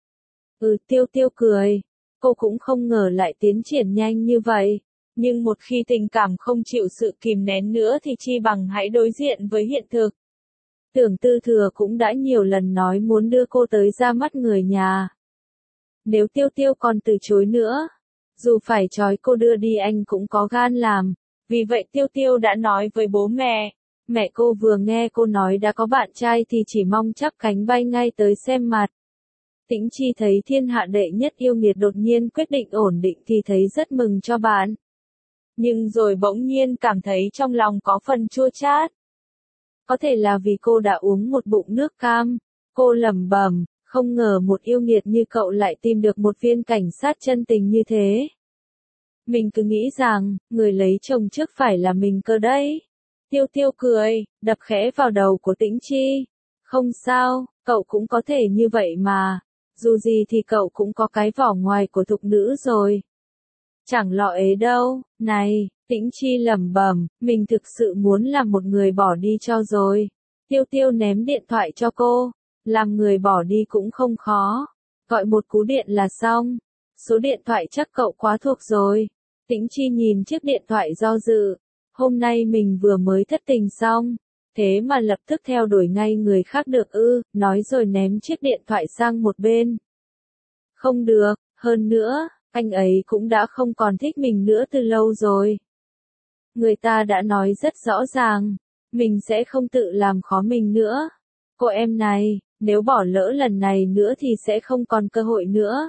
Tiêu Tiêu cười. Cô cũng không ngờ lại tiến triển nhanh như vậy. Nhưng một khi tình cảm không chịu sự kìm nén nữa thì chi bằng hãy đối diện với hiện thực. Tưởng Tư Thừa cũng đã nhiều lần nói muốn đưa cô tới ra mắt người nhà. Nếu Tiêu Tiêu còn từ chối nữa, dù phải trói cô đưa đi anh cũng có gan làm. Vì vậy Tiêu Tiêu đã nói với bố mẹ, Mẹ cô vừa nghe cô nói đã có bạn trai thì chỉ mong chắp cánh bay ngay tới xem mặt. Tĩnh Chi thấy thiên hạ đệ nhất yêu nghiệt đột nhiên quyết định ổn định thì thấy rất mừng cho bạn. Nhưng rồi bỗng nhiên cảm thấy trong lòng có phần chua chát. Có thể là vì cô đã uống một bụng nước cam. Cô lẩm bẩm, không ngờ một yêu nghiệt như cậu lại tìm được một viên cảnh sát chân tình như thế. Mình cứ nghĩ rằng, người lấy chồng trước phải là mình cơ đấy. Tiêu Tiêu cười, đập khẽ vào đầu của Tĩnh Chi. Không sao, cậu cũng có thể như vậy mà. Dù gì thì cậu cũng có cái vỏ ngoài của thục nữ rồi. Chẳng lo ế đâu, này, Tĩnh Chi lẩm bẩm, mình thực sự muốn làm một người bỏ đi cho rồi. Tiêu Tiêu ném điện thoại cho cô, làm người bỏ đi cũng không khó. Gọi một cú điện là xong. Số điện thoại chắc cậu quá thuộc rồi. Tĩnh Chi nhìn chiếc điện thoại do dự. Hôm nay mình vừa mới thất tình xong. Thế mà lập tức theo đuổi ngay người khác được ư, nói rồi ném chiếc điện thoại sang một bên. Không được, hơn nữa, anh ấy cũng đã không còn thích mình nữa từ lâu rồi. Người ta đã nói rất rõ ràng, mình sẽ không tự làm khó mình nữa. Cô em này, nếu bỏ lỡ lần này nữa thì sẽ không còn cơ hội nữa.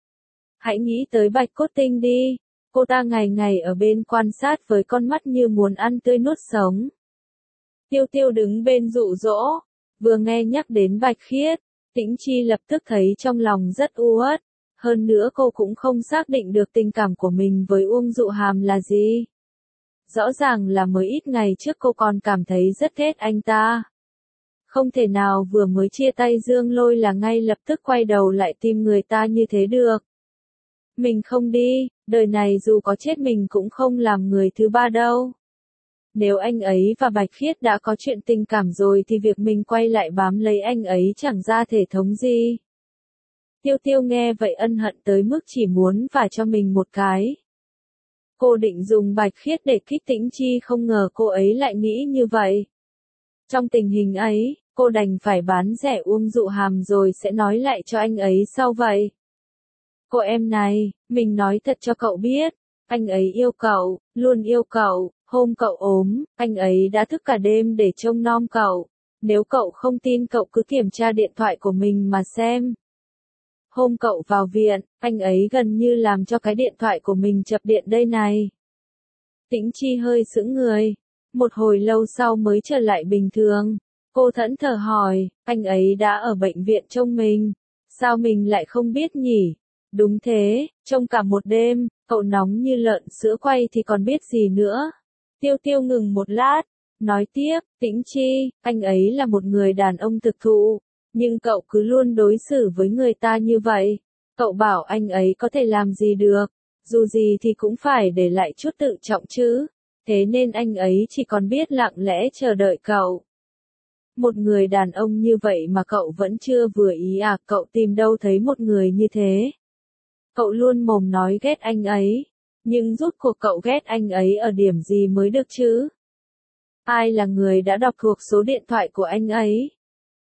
Hãy nghĩ tới Bạch Cốt Tinh đi, cô ta ngày ngày ở bên quan sát với con mắt như muốn ăn tươi nuốt sống. Tiêu Tiêu đứng bên dụ dỗ, vừa nghe nhắc đến Bạch Khiết, Tĩnh Chi lập tức thấy trong lòng rất u uất. Hơn nữa cô cũng không xác định được tình cảm của mình với Uông Dụ Hàm là gì. Rõ ràng là mới ít ngày trước cô còn cảm thấy rất ghét anh ta. Không thể nào vừa mới chia tay Dương Lôi là ngay lập tức quay đầu lại tìm người ta như thế được. Mình không đi, đời này dù có chết mình cũng không làm người thứ ba đâu. Nếu anh ấy và Bạch Khiết đã có chuyện tình cảm rồi thì việc mình quay lại bám lấy anh ấy chẳng ra thể thống gì. Tiêu Tiêu nghe vậy ân hận tới mức chỉ muốn vả cho mình một cái. Cô định dùng Bạch Khiết để kích Tĩnh Chi, không ngờ cô ấy lại nghĩ như vậy. Trong tình hình ấy, cô đành phải bán rẻ Uông Dụ Hàm rồi sẽ nói lại cho anh ấy sau vậy. Cô em này, mình nói thật cho cậu biết, anh ấy yêu cậu, luôn yêu cậu, hôm cậu ốm, anh ấy đã thức cả đêm để trông nom cậu. Nếu cậu không tin cậu cứ kiểm tra điện thoại của mình mà xem. Hôm cậu vào viện, anh ấy gần như làm cho cái điện thoại của mình chập điện đây này. Tĩnh Chi hơi sững người. Một hồi lâu sau mới trở lại bình thường. Cô thẫn thờ hỏi, anh ấy đã ở bệnh viện trông mình. Sao mình lại không biết nhỉ? Đúng thế, trông cả một đêm, cậu nóng như lợn sữa quay thì còn biết gì nữa. Tiêu Tiêu ngừng một lát, nói tiếp, Tĩnh Chi, anh ấy là một người đàn ông thực thụ. Nhưng cậu cứ luôn đối xử với người ta như vậy. Cậu bảo anh ấy có thể làm gì được. Dù gì thì cũng phải để lại chút tự trọng chứ. Thế nên anh ấy chỉ còn biết lặng lẽ chờ đợi cậu. Một người đàn ông như vậy mà cậu vẫn chưa vừa ý à? Cậu tìm đâu thấy một người như thế. Cậu luôn mồm nói ghét anh ấy. Nhưng rốt cuộc cậu ghét anh ấy ở điểm gì mới được chứ? Ai là người đã đọc thuộc số điện thoại của anh ấy?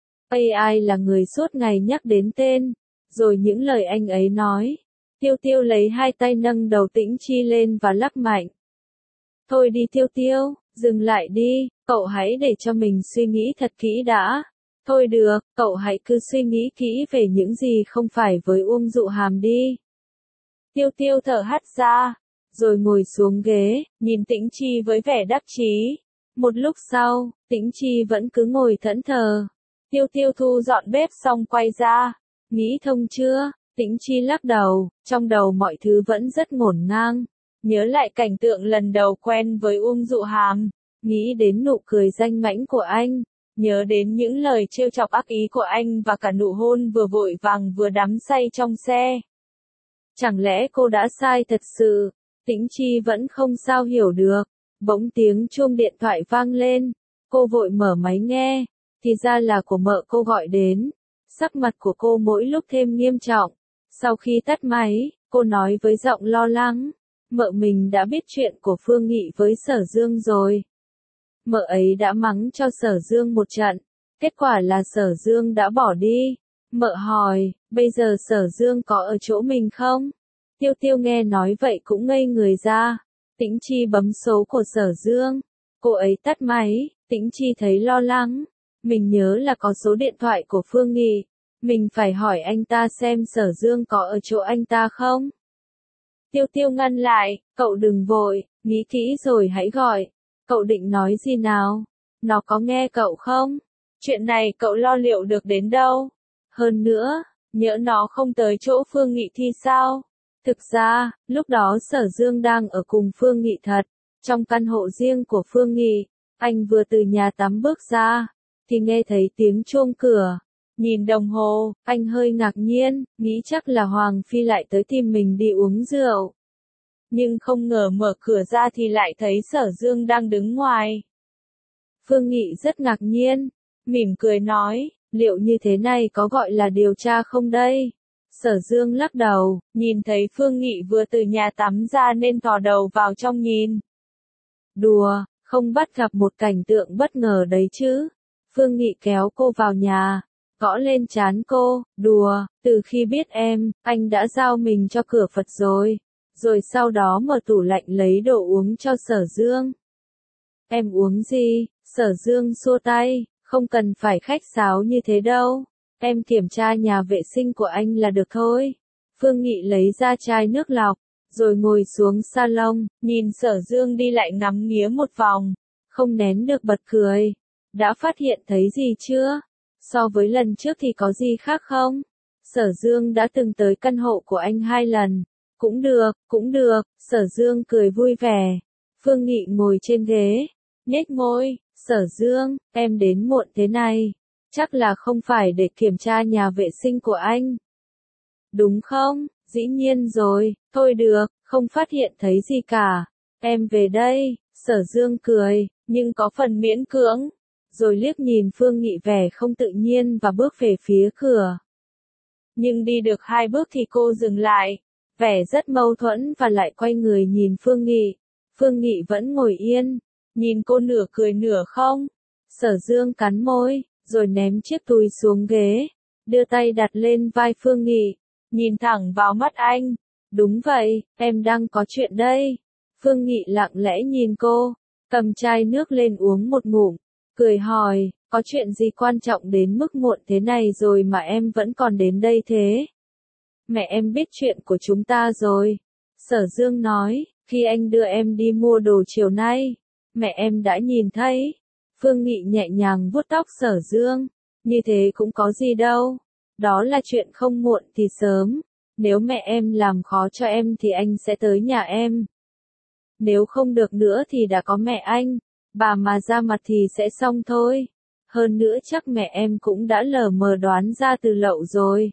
AI là người suốt ngày nhắc đến tên, rồi những lời anh ấy nói. Tiêu Tiêu lấy hai tay nâng đầu Tĩnh Chi lên và lắc mạnh. Thôi đi Tiêu Tiêu, dừng lại đi, cậu hãy để cho mình suy nghĩ thật kỹ đã. Thôi được, cậu hãy cứ suy nghĩ kỹ về những gì không phải với Uông Dụ Hàm đi. Tiêu Tiêu thở hắt ra, rồi ngồi xuống ghế, nhìn Tĩnh Chi với vẻ đắc chí. Một lúc sau, Tĩnh Chi vẫn cứ ngồi thẫn thờ. Tiêu Tiêu thu dọn bếp xong quay ra. Nghĩ thông chưa? Tĩnh Chi lắc đầu, trong đầu mọi thứ vẫn rất ngổn ngang. Nhớ lại cảnh tượng lần đầu quen với Uông Dụ Hàm. Nghĩ đến nụ cười danh mãnh của anh. Nhớ đến những lời trêu chọc ác ý của anh và cả nụ hôn vừa vội vàng vừa đắm say trong xe. Chẳng lẽ cô đã sai thật sự? Tĩnh Chi vẫn không sao hiểu được. Bỗng tiếng chuông điện thoại vang lên. Cô vội mở máy nghe. Thì ra là của mợ cô gọi đến. Sắc mặt của cô mỗi lúc thêm nghiêm trọng. Sau khi tắt máy, cô nói với giọng lo lắng. Mợ mình đã biết chuyện của Phương Nghị với Sở Dương rồi. Mợ ấy đã mắng cho Sở Dương một trận. Kết quả là Sở Dương đã bỏ đi. Mợ hỏi, bây giờ Sở Dương có ở chỗ mình không? Tiêu Tiêu nghe nói vậy cũng ngây người ra. Tĩnh Chi bấm số của Sở Dương. Cô ấy tắt máy, Tĩnh Chi thấy lo lắng. Mình nhớ là có số điện thoại của Phương Nghị. Mình phải hỏi anh ta xem Sở Dương có ở chỗ anh ta không? Tiêu Tiêu ngăn lại, cậu đừng vội, nghĩ kỹ rồi hãy gọi. Cậu định nói gì nào? Nó có nghe cậu không? Chuyện này cậu lo liệu được đến đâu? Hơn nữa, nhỡ nó không tới chỗ Phương Nghị thì sao? Thực ra, lúc đó Sở Dương đang ở cùng Phương Nghị thật. Trong căn hộ riêng của Phương Nghị, anh vừa từ nhà tắm bước ra, thì nghe thấy tiếng chuông cửa. Nhìn đồng hồ, anh hơi ngạc nhiên, nghĩ chắc là Hoàng Phi lại tới tìm mình đi uống rượu. Nhưng không ngờ mở cửa ra thì lại thấy Sở Dương đang đứng ngoài. Phương Nghị rất ngạc nhiên, mỉm cười nói, liệu như thế này có gọi là điều tra không đây? Sở Dương lắc đầu, nhìn thấy Phương Nghị vừa từ nhà tắm ra nên thò đầu vào trong nhìn. Đùa, không bắt gặp một cảnh tượng bất ngờ đấy chứ. Phương Nghị kéo cô vào nhà, gõ lên trán cô, đùa, từ khi biết em, anh đã giao mình cho cửa Phật rồi. Rồi sau đó mở tủ lạnh lấy đồ uống cho Sở Dương. Em uống gì? Sở Dương xua tay, không cần phải khách sáo như thế đâu. Em kiểm tra nhà vệ sinh của anh là được thôi. Phương Nghị lấy ra chai nước lọc, rồi ngồi xuống salon, nhìn Sở Dương đi lại ngắm nghía một vòng, không nén được bật cười. Đã phát hiện thấy gì chưa? So với lần trước thì có gì khác không? Sở Dương đã từng tới căn hộ của anh 2 lần. Cũng được, Sở Dương cười vui vẻ. Phương Nghị ngồi trên ghế, nhếch môi, Sở Dương, em đến muộn thế này, chắc là không phải để kiểm tra nhà vệ sinh của anh. Đúng không? Dĩ nhiên rồi, thôi được, không phát hiện thấy gì cả. Em về đây, Sở Dương cười, nhưng có phần miễn cưỡng, rồi liếc nhìn Phương Nghị vẻ không tự nhiên và bước về phía cửa. Nhưng đi được 2 bước thì cô dừng lại, vẻ rất mâu thuẫn và lại quay người nhìn Phương Nghị. Phương Nghị vẫn ngồi yên, nhìn cô nửa cười nửa không. Sở Dương cắn môi, rồi ném chiếc túi xuống ghế, đưa tay đặt lên vai Phương Nghị, nhìn thẳng vào mắt anh. Đúng vậy, em đang có chuyện đây. Phương Nghị lặng lẽ nhìn cô, cầm chai nước lên uống một ngụm, cười hỏi, có chuyện gì quan trọng đến mức muộn thế này rồi mà em vẫn còn đến đây thế? Mẹ em biết chuyện của chúng ta rồi. Sở Dương nói, khi anh đưa em đi mua đồ chiều nay, mẹ em đã nhìn thấy. Phương Nghị nhẹ nhàng vuốt tóc Sở Dương, như thế cũng có gì đâu. Đó là chuyện không muộn thì sớm. Nếu mẹ em làm khó cho em thì anh sẽ tới nhà em. Nếu không được nữa thì đã có mẹ anh, bà mà ra mặt thì sẽ xong thôi. Hơn nữa chắc mẹ em cũng đã lờ mờ đoán ra từ lậu rồi.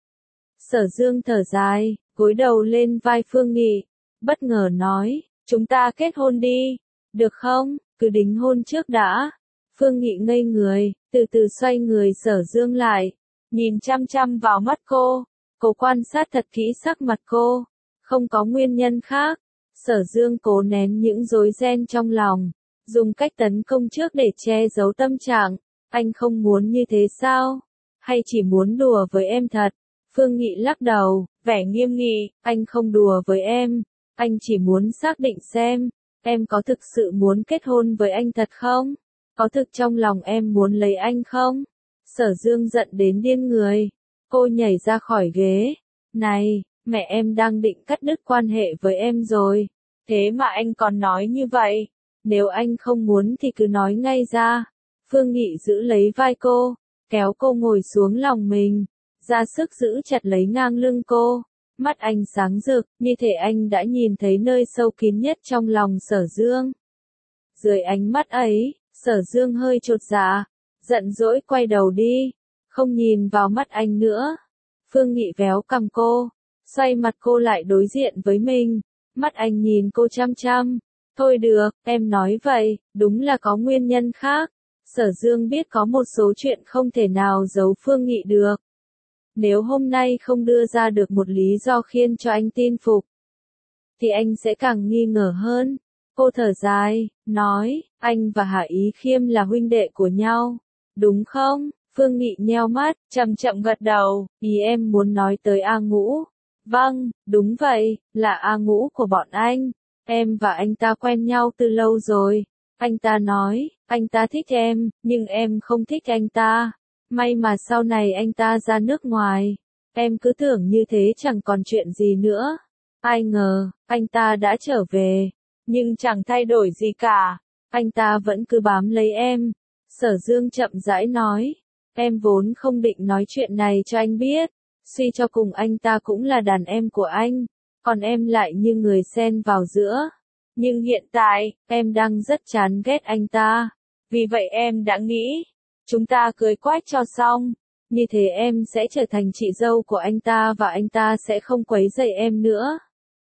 Sở Dương thở dài, gối đầu lên vai Phương Nghị, bất ngờ nói, chúng ta kết hôn đi, được không, cứ đính hôn trước đã. Phương Nghị ngây người, từ từ xoay người Sở Dương lại, nhìn chăm chăm vào mắt cô quan sát thật kỹ sắc mặt cô, không có nguyên nhân khác. Sở Dương cố nén những rối ren trong lòng, dùng cách tấn công trước để che giấu tâm trạng, anh không muốn như thế sao? Hay chỉ muốn đùa với em thật? Phương Nghị lắc đầu, vẻ nghiêm nghị, anh không đùa với em, anh chỉ muốn xác định xem, em có thực sự muốn kết hôn với anh thật không? Có thực trong lòng em muốn lấy anh không? Sở Dương giận đến điên người, cô nhảy ra khỏi ghế, này, mẹ em đang định cắt đứt quan hệ với em rồi, thế mà anh còn nói như vậy, nếu anh không muốn thì cứ nói ngay ra. Phương Nghị giữ lấy vai cô, kéo cô ngồi xuống lòng mình, ra sức giữ chặt lấy ngang lưng cô, mắt anh sáng rực, như thể anh đã nhìn thấy nơi sâu kín nhất trong lòng Sở Dương. Dưới ánh mắt ấy, Sở Dương hơi chột dạ, giận dỗi quay đầu đi, không nhìn vào mắt anh nữa. Phương Nghị véo cằm cô, xoay mặt cô lại đối diện với mình, mắt anh nhìn cô chăm chăm. Thôi được, em nói vậy, đúng là có nguyên nhân khác. Sở Dương biết có một số chuyện không thể nào giấu Phương Nghị được. Nếu hôm nay không đưa ra được một lý do khiến cho anh tin phục, thì anh sẽ càng nghi ngờ hơn. Cô thở dài, nói, anh và Hạ Ý Khiêm là huynh đệ của nhau, đúng không? Phương Nghị nheo mắt, chậm chậm gật đầu, ý em muốn nói tới A Ngũ. Vâng, đúng vậy, là A Ngũ của bọn anh. Em và anh ta quen nhau từ lâu rồi. Anh ta nói, anh ta thích em, nhưng em không thích anh ta. May mà sau này anh ta ra nước ngoài. Em cứ tưởng như thế chẳng còn chuyện gì nữa. Ai ngờ, anh ta đã trở về. Nhưng chẳng thay đổi gì cả. Anh ta vẫn cứ bám lấy em. Sở Dương chậm rãi nói. Em vốn không định nói chuyện này cho anh biết. Suy cho cùng anh ta cũng là đàn em của anh. Còn em lại như người xen vào giữa. Nhưng hiện tại, em đang rất chán ghét anh ta. Vì vậy em đã nghĩ, chúng ta cưới quách cho xong. Như thế em sẽ trở thành chị dâu của anh ta và anh ta sẽ không quấy rầy em nữa.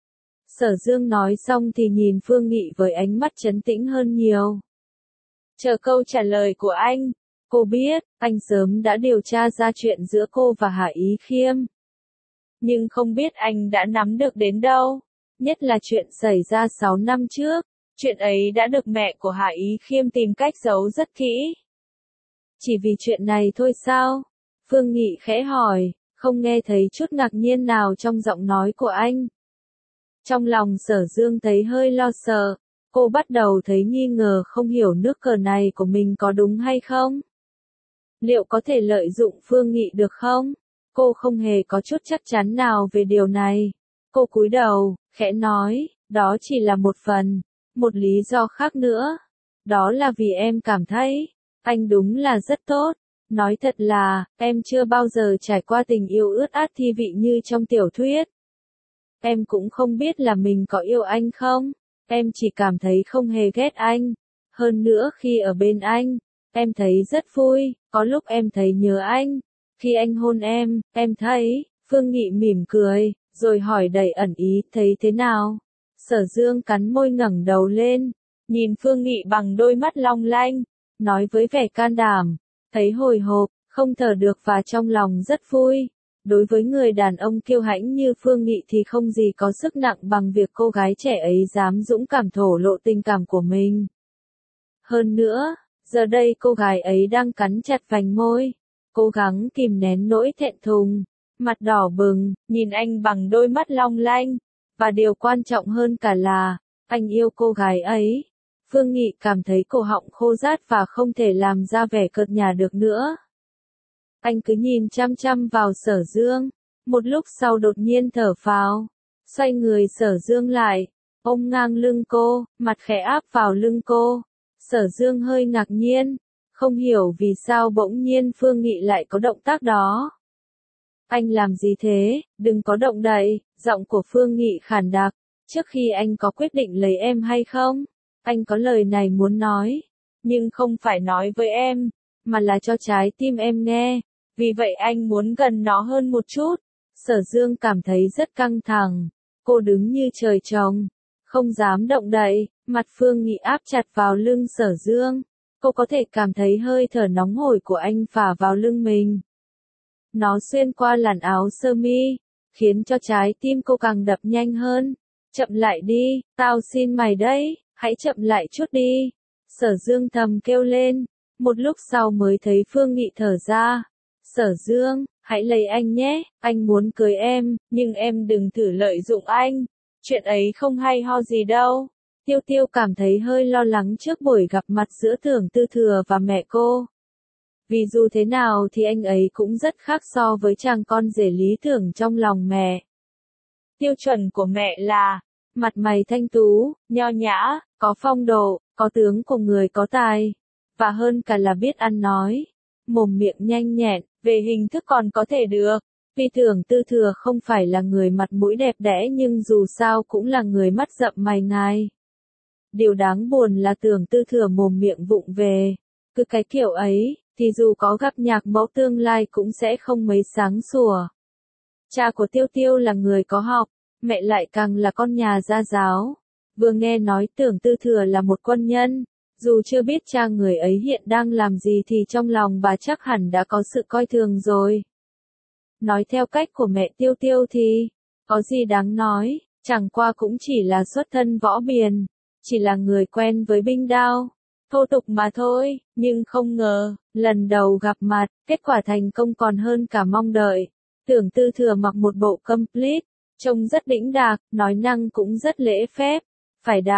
Sở Dương nói xong thì nhìn Phương Nghị với ánh mắt trấn tĩnh hơn nhiều. Chờ câu trả lời của anh. Cô biết, anh sớm đã điều tra ra chuyện giữa cô và Hạ Ý Khiêm. Nhưng không biết anh đã nắm được đến đâu. Nhất là chuyện xảy ra 6 năm trước. Chuyện ấy đã được mẹ của Hạ Ý Khiêm tìm cách giấu rất kỹ. Chỉ vì chuyện này thôi sao? Phương Nghị khẽ hỏi, không nghe thấy chút ngạc nhiên nào trong giọng nói của anh. Trong lòng Sở Dương thấy hơi lo sợ. Cô bắt đầu thấy nghi ngờ không hiểu nước cờ này của mình có đúng hay không. Liệu có thể lợi dụng Phương Nghị được không? Cô không hề có chút chắc chắn nào về điều này. Cô cúi đầu, khẽ nói, đó chỉ là một phần, một lý do khác nữa. Đó là vì em cảm thấy, anh đúng là rất tốt. Nói thật là, em chưa bao giờ trải qua tình yêu ướt át thi vị như trong tiểu thuyết. Em cũng không biết là mình có yêu anh không. Em chỉ cảm thấy không hề ghét anh. Hơn nữa khi ở bên anh, em thấy rất vui, có lúc em thấy nhớ anh. Khi anh hôn em thấy, Phương Nghị mỉm cười, rồi hỏi đầy ẩn ý, thấy thế nào? Sở Dương cắn môi ngẩng đầu lên, nhìn Phương Nghị bằng đôi mắt long lanh, nói với vẻ can đảm, thấy hồi hộp, không thở được và trong lòng rất vui. Đối với người đàn ông kiêu hãnh như Phương Nghị thì không gì có sức nặng bằng việc cô gái trẻ ấy dám dũng cảm thổ lộ tình cảm của mình. Hơn nữa, giờ đây cô gái ấy đang cắn chặt vành môi, cố gắng kìm nén nỗi thẹn thùng, mặt đỏ bừng, nhìn anh bằng đôi mắt long lanh, và điều quan trọng hơn cả là, anh yêu cô gái ấy. Phương Nghị cảm thấy cổ họng khô rát và không thể làm ra vẻ cợt nhả được nữa. Anh cứ nhìn chăm chăm vào Sở Dương, một lúc sau đột nhiên thở phào, xoay người Sở Dương lại, ôm ngang lưng cô, mặt khẽ áp vào lưng cô. Sở Dương hơi ngạc nhiên, không hiểu vì sao bỗng nhiên Phương Nghị lại có động tác đó. Anh làm gì thế, đừng có động đậy, giọng của Phương Nghị khàn đặc, trước khi anh có quyết định lấy em hay không, anh có lời này muốn nói, nhưng không phải nói với em, mà là cho trái tim em nghe, vì vậy anh muốn gần nó hơn một chút. Sở Dương cảm thấy rất căng thẳng, cô đứng như trời trồng, không dám động đậy, mặt Phương Nghị áp chặt vào lưng Sở Dương, cô có thể cảm thấy hơi thở nóng hổi của anh phả vào lưng mình. Nó xuyên qua làn áo sơ mi, khiến cho trái tim cô càng đập nhanh hơn. Chậm lại đi, tao xin mày đấy, hãy chậm lại chút đi. Sở Dương thầm kêu lên, một lúc sau mới thấy Phương Nghị thở ra. Sở Dương, hãy lấy anh nhé, anh muốn cưới em, nhưng em đừng thử lợi dụng anh. Chuyện ấy không hay ho gì đâu. Tiêu Tiêu cảm thấy hơi lo lắng trước buổi gặp mặt giữa Tưởng Tư Thừa và mẹ cô. Vì dù thế nào thì anh ấy cũng rất khác so với chàng con rể lý tưởng trong lòng mẹ. Tiêu chuẩn của mẹ là, mặt mày thanh tú, nho nhã, có phong độ, có tướng của người có tài, và hơn cả là biết ăn nói, mồm miệng nhanh nhẹn, về hình thức còn có thể được. Vì Tưởng Tư Thừa không phải là người mặt mũi đẹp đẽ nhưng dù sao cũng là người mắt rậm mày ngai. Điều đáng buồn là Tưởng Tư Thừa mồm miệng vụng về, cứ cái kiểu ấy, thì dù có gặp nhạc mẫu tương lai cũng sẽ không mấy sáng sủa. Cha của Tiêu Tiêu là người có học, mẹ lại càng là con nhà gia giáo. Vừa nghe nói Tưởng Tư Thừa là một quân nhân, dù chưa biết cha người ấy hiện đang làm gì thì trong lòng bà chắc hẳn đã có sự coi thường rồi. Nói theo cách của mẹ Tiêu Tiêu thì, có gì đáng nói, chẳng qua cũng chỉ là xuất thân võ biền, chỉ là người quen với binh đao, thô tục mà thôi, nhưng không ngờ, lần đầu gặp mặt, kết quả thành công còn hơn cả mong đợi. Tưởng Tư Thừa mặc một bộ complete, trông rất đĩnh đạc, nói năng cũng rất lễ phép, phải đạo,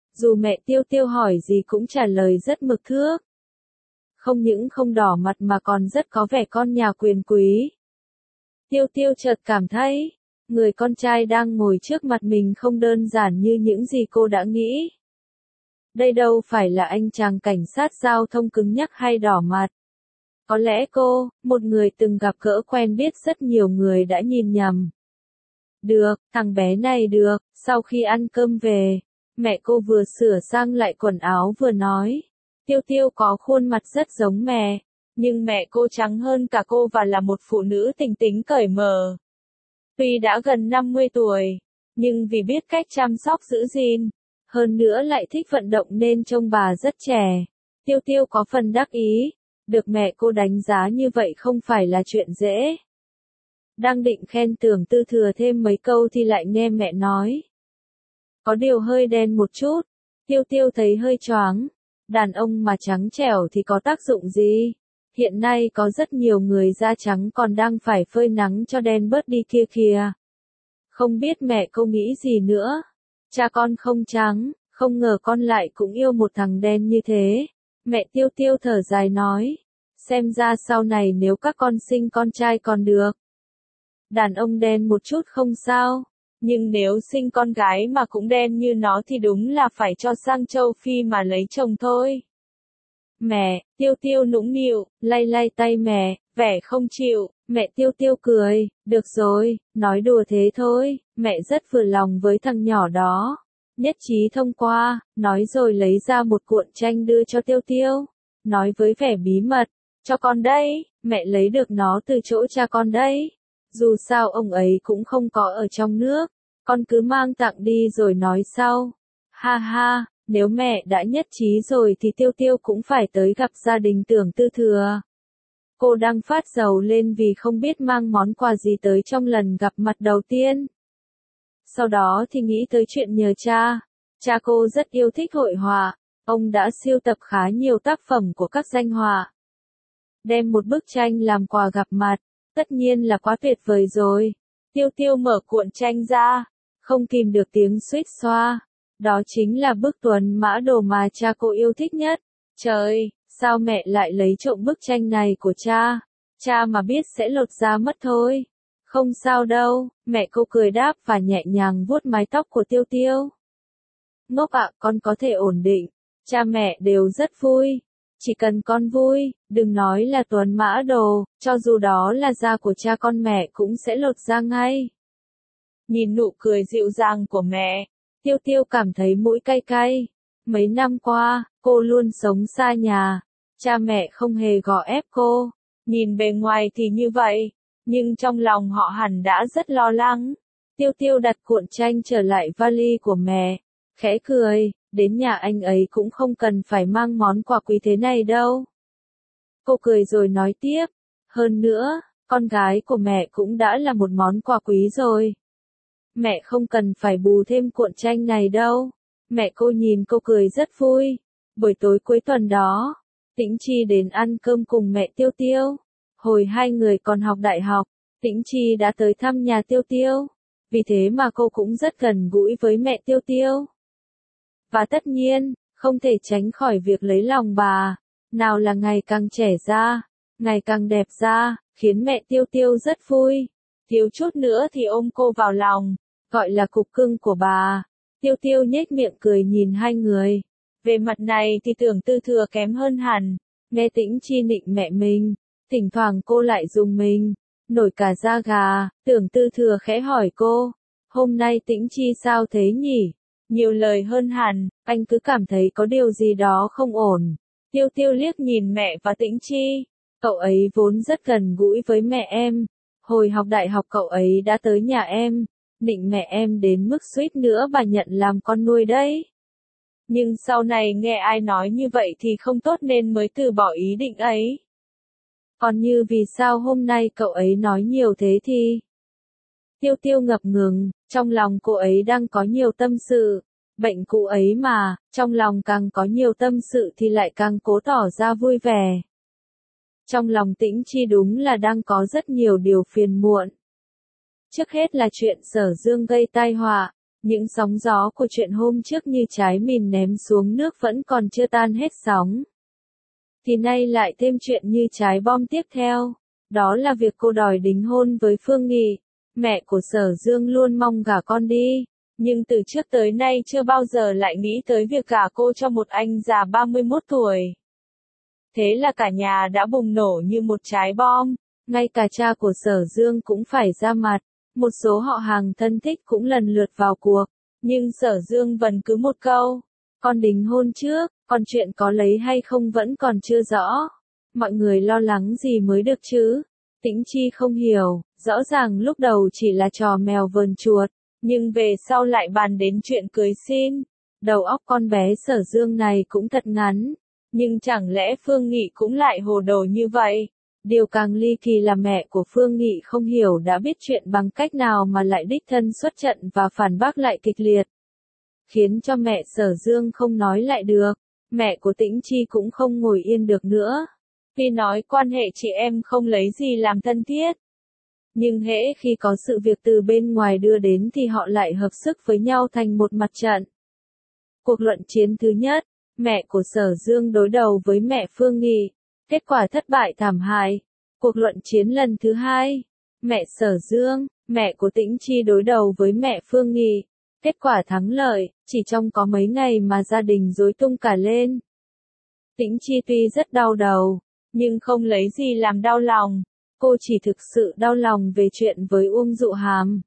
Dù mẹ Tiêu Tiêu hỏi gì cũng trả lời rất mực thước. Không những không đỏ mặt mà còn rất có vẻ con nhà quyền quý. Tiêu Tiêu chợt cảm thấy, người con trai đang ngồi trước mặt mình không đơn giản như những gì cô đã nghĩ. Đây đâu phải là anh chàng cảnh sát giao thông cứng nhắc hay đỏ mặt. Có lẽ cô, một người từng gặp gỡ quen biết rất nhiều người đã nhìn nhầm. Được, thằng bé này được, sau khi ăn cơm về, mẹ cô vừa sửa sang lại quần áo vừa nói. Tiêu Tiêu có khuôn mặt rất giống mẹ, nhưng mẹ cô trắng hơn cả cô và là một phụ nữ tính tính cởi mở. Tuy đã gần 50 tuổi, nhưng vì biết cách chăm sóc giữ gìn, hơn nữa lại thích vận động nên trông bà rất trẻ. Tiêu Tiêu có phần đắc ý, được mẹ cô đánh giá như vậy không phải là chuyện dễ. Đang định khen Tưởng Tư Thừa thêm mấy câu thì lại nghe mẹ nói. Có điều hơi đen một chút, Tiêu Tiêu thấy hơi choáng. Đàn ông mà trắng trẻo thì có tác dụng gì? Hiện nay có rất nhiều người da trắng còn đang phải phơi nắng cho đen bớt đi kia kìa. Không biết mẹ cô nghĩ gì nữa. Cha con không trắng, không ngờ con lại cũng yêu một thằng đen như thế. Mẹ Tiêu Tiêu thở dài nói. Xem ra sau này nếu các con sinh con trai còn được. Đàn ông đen một chút không sao. Nhưng nếu sinh con gái mà cũng đen như nó thì đúng là phải cho sang châu Phi mà lấy chồng thôi. Mẹ, Tiêu Tiêu nũng nịu, lay lay tay mẹ, vẻ không chịu, mẹ Tiêu Tiêu cười, được rồi, nói đùa thế thôi, mẹ rất vừa lòng với thằng nhỏ đó. Nhất trí thông qua, nói rồi lấy ra một cuộn tranh đưa cho Tiêu Tiêu, nói với vẻ bí mật, cho con đây, mẹ lấy được nó từ chỗ cha con đấy. Dù sao ông ấy cũng không có ở trong nước, con cứ mang tặng đi rồi nói sau. Ha ha, nếu mẹ đã nhất trí rồi thì Tiêu Tiêu cũng phải tới gặp gia đình Tưởng Tư Thừa. Cô đang phát sầu lên vì không biết mang món quà gì tới trong lần gặp mặt đầu tiên. Sau đó thì nghĩ tới chuyện nhờ cha. Cha cô rất yêu thích hội họa, ông đã sưu tập khá nhiều tác phẩm của các danh họa. Đem một bức tranh làm quà gặp mặt, tất nhiên là quá tuyệt vời rồi. Tiêu Tiêu mở cuộn tranh ra, không kìm được tiếng suýt xoa. Đó chính là bức Tuấn Mã Đồ mà cha cô yêu thích nhất. Trời, sao mẹ lại lấy trộm bức tranh này của cha? Cha mà biết sẽ lột da mất thôi. Không sao đâu, mẹ cô cười đáp và nhẹ nhàng vuốt mái tóc của Tiêu Tiêu. Ngốc ạ, con có thể ổn định. Cha mẹ đều rất vui. Chỉ cần con vui, đừng nói là Tuấn Mã Đồ, cho dù đó là da của cha con mẹ cũng sẽ lột da ngay. Nhìn nụ cười dịu dàng của mẹ, Tiêu Tiêu cảm thấy mũi cay cay. Mấy năm qua, cô luôn sống xa nhà. Cha mẹ không hề gò ép cô. Nhìn bề ngoài thì như vậy, nhưng trong lòng họ hẳn đã rất lo lắng. Tiêu Tiêu đặt cuộn tranh trở lại vali của mẹ. Khẽ cười, đến nhà anh ấy cũng không cần phải mang món quà quý thế này đâu. Cô cười rồi nói tiếp. Hơn nữa, con gái của mẹ cũng đã là một món quà quý rồi. Mẹ không cần phải bù thêm cuộn tranh này đâu. Mẹ cô nhìn cô cười rất vui. Buổi tối cuối tuần đó, Tĩnh Chi đến ăn cơm cùng mẹ Tiêu Tiêu. Hồi hai người còn học đại học, Tĩnh Chi đã tới thăm nhà Tiêu Tiêu. Vì thế mà cô cũng rất gần gũi với mẹ Tiêu Tiêu. Và tất nhiên, không thể tránh khỏi việc lấy lòng bà. Nào là ngày càng trẻ ra, ngày càng đẹp ra, khiến mẹ Tiêu Tiêu rất vui. Thiếu chút nữa thì ôm cô vào lòng, gọi là cục cưng của bà. Tiêu Tiêu nhếch miệng cười nhìn hai người. Về mặt này thì Tưởng Tư Thừa kém hơn hẳn. Nghe Tĩnh Chi nịnh mẹ mình, thỉnh thoảng cô lại dùng mình, nổi cả da gà. Tưởng Tư Thừa khẽ hỏi cô, hôm nay Tĩnh Chi sao thế nhỉ? Nhiều lời hơn hẳn, anh cứ cảm thấy có điều gì đó không ổn. Tiêu Tiêu liếc nhìn mẹ và Tĩnh Chi. Cậu ấy vốn rất gần gũi với mẹ em. Hồi học đại học cậu ấy đã tới nhà em, nịnh mẹ em đến mức suýt nữa bà nhận làm con nuôi đấy. Nhưng sau này nghe ai nói như vậy thì không tốt nên mới từ bỏ ý định ấy. Còn như vì sao hôm nay cậu ấy nói nhiều thế thì... Tiêu Tiêu ngập ngừng, trong lòng cô ấy đang có nhiều tâm sự. Bệnh cũ ấy mà, trong lòng càng có nhiều tâm sự thì lại càng cố tỏ ra vui vẻ. Trong lòng Tĩnh Chi đúng là đang có rất nhiều điều phiền muộn. Trước hết là chuyện Sở Dương gây tai họa, Những sóng gió của chuyện hôm trước như trái mìn ném xuống nước vẫn còn chưa tan hết sóng. Thì nay lại thêm chuyện như trái bom tiếp theo. Đó là việc cô đòi đính hôn với Phương Nghị. Mẹ của Sở Dương luôn mong gả con đi. Nhưng từ trước tới nay chưa bao giờ lại nghĩ tới việc gả cô cho một anh già 31 tuổi. Thế là cả nhà đã bùng nổ như một trái bom. Ngay cả cha của Sở Dương cũng phải ra mặt. Một số họ hàng thân thích cũng lần lượt vào cuộc. Nhưng Sở Dương vẫn cứ một câu. Con đính hôn trước, còn chuyện có lấy hay không vẫn còn chưa rõ. Mọi người lo lắng gì mới được chứ? Tĩnh Chi không hiểu, rõ ràng lúc đầu chỉ là trò mèo vờn chuột, nhưng về sau lại bàn đến chuyện cưới xin. Đầu óc con bé Sở Dương này cũng thật ngắn, nhưng chẳng lẽ Phương Nghị cũng lại hồ đồ như vậy? Điều càng ly kỳ là mẹ của Phương Nghị không hiểu đã biết chuyện bằng cách nào mà lại đích thân xuất trận và phản bác lại kịch liệt. Khiến cho mẹ Sở Dương không nói lại được, mẹ của Tĩnh Chi cũng không ngồi yên được nữa. Tuy nói quan hệ chị em không lấy gì làm thân thiết, nhưng hễ khi có sự việc từ bên ngoài đưa đến thì họ lại hợp sức với nhau thành một mặt trận. Cuộc luận chiến thứ nhất, mẹ của Sở Dương đối đầu với mẹ Phương Nghị, kết quả thất bại thảm hại. Cuộc luận chiến lần thứ hai, mẹ Sở Dương, mẹ của Tĩnh Chi đối đầu với mẹ Phương Nghị, kết quả thắng lợi, chỉ trong có mấy ngày mà gia đình rối tung cả lên. Tĩnh Chi tuy rất đau đầu, nhưng không lấy gì làm đau lòng, cô chỉ thực sự đau lòng về chuyện với Uông Dụ Hàm.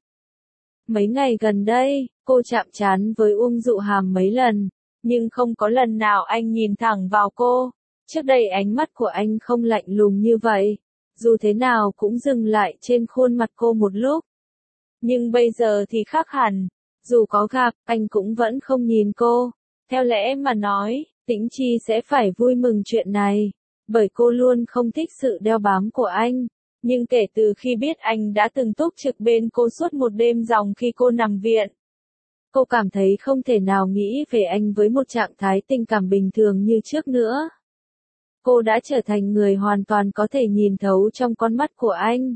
Mấy ngày gần đây, cô chạm trán với Uông Dụ Hàm mấy lần, nhưng không có lần nào anh nhìn thẳng vào cô. Trước đây ánh mắt của anh không lạnh lùng như vậy, dù thế nào cũng dừng lại trên khuôn mặt cô một lúc. Nhưng bây giờ thì khác hẳn, dù có gặp, anh cũng vẫn không nhìn cô. Theo lẽ mà nói, Tĩnh Chi sẽ phải vui mừng chuyện này, bởi cô luôn không thích sự đeo bám của anh. Nhưng kể từ khi biết anh đã từng túc trực bên cô suốt một đêm ròng khi cô nằm viện, cô cảm thấy không thể nào nghĩ về anh với một trạng thái tình cảm bình thường như trước nữa. Cô đã trở thành người hoàn toàn có thể nhìn thấu trong con mắt của anh.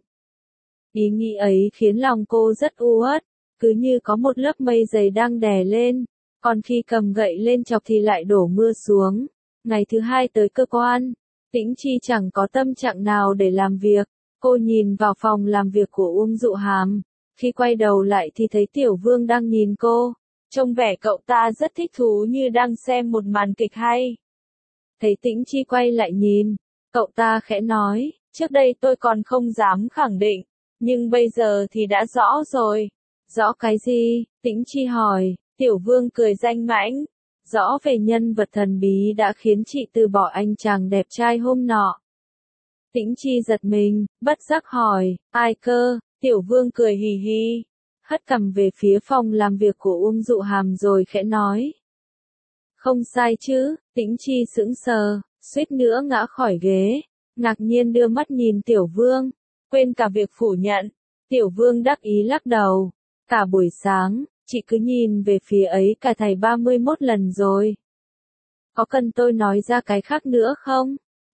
Ý nghĩ ấy khiến lòng cô rất u uất, cứ như có một lớp mây dày đang đè lên, còn khi cầm gậy lên chọc thì lại đổ mưa xuống. Ngày thứ hai tới cơ quan, Tĩnh Chi chẳng có tâm trạng nào để làm việc. Cô nhìn vào phòng làm việc của Uông Dụ Hàm, khi quay đầu lại thì thấy Tiểu Vương đang nhìn cô, trông vẻ cậu ta rất thích thú như đang xem một màn kịch hay. Thấy Tĩnh Chi quay lại nhìn, cậu ta khẽ nói, trước đây tôi còn không dám khẳng định, nhưng bây giờ thì đã rõ rồi. Rõ cái gì? Tĩnh Chi hỏi. Tiểu Vương cười danh mãnh, rõ về nhân vật thần bí đã khiến chị từ bỏ anh chàng đẹp trai hôm nọ. Tĩnh Chi giật mình, bất giác hỏi, ai cơ? Tiểu Vương cười hì hì, hất cằm về phía phòng làm việc của Uông Dụ Hàm rồi khẽ nói. Không sai chứ? Tĩnh Chi sững sờ, suýt nữa ngã khỏi ghế, ngạc nhiên đưa mắt nhìn Tiểu Vương, quên cả việc phủ nhận. Tiểu Vương đắc ý lắc đầu, cả buổi sáng, chị cứ nhìn về phía ấy cả thầy 31 lần rồi. Có cần tôi nói ra cái khác nữa không?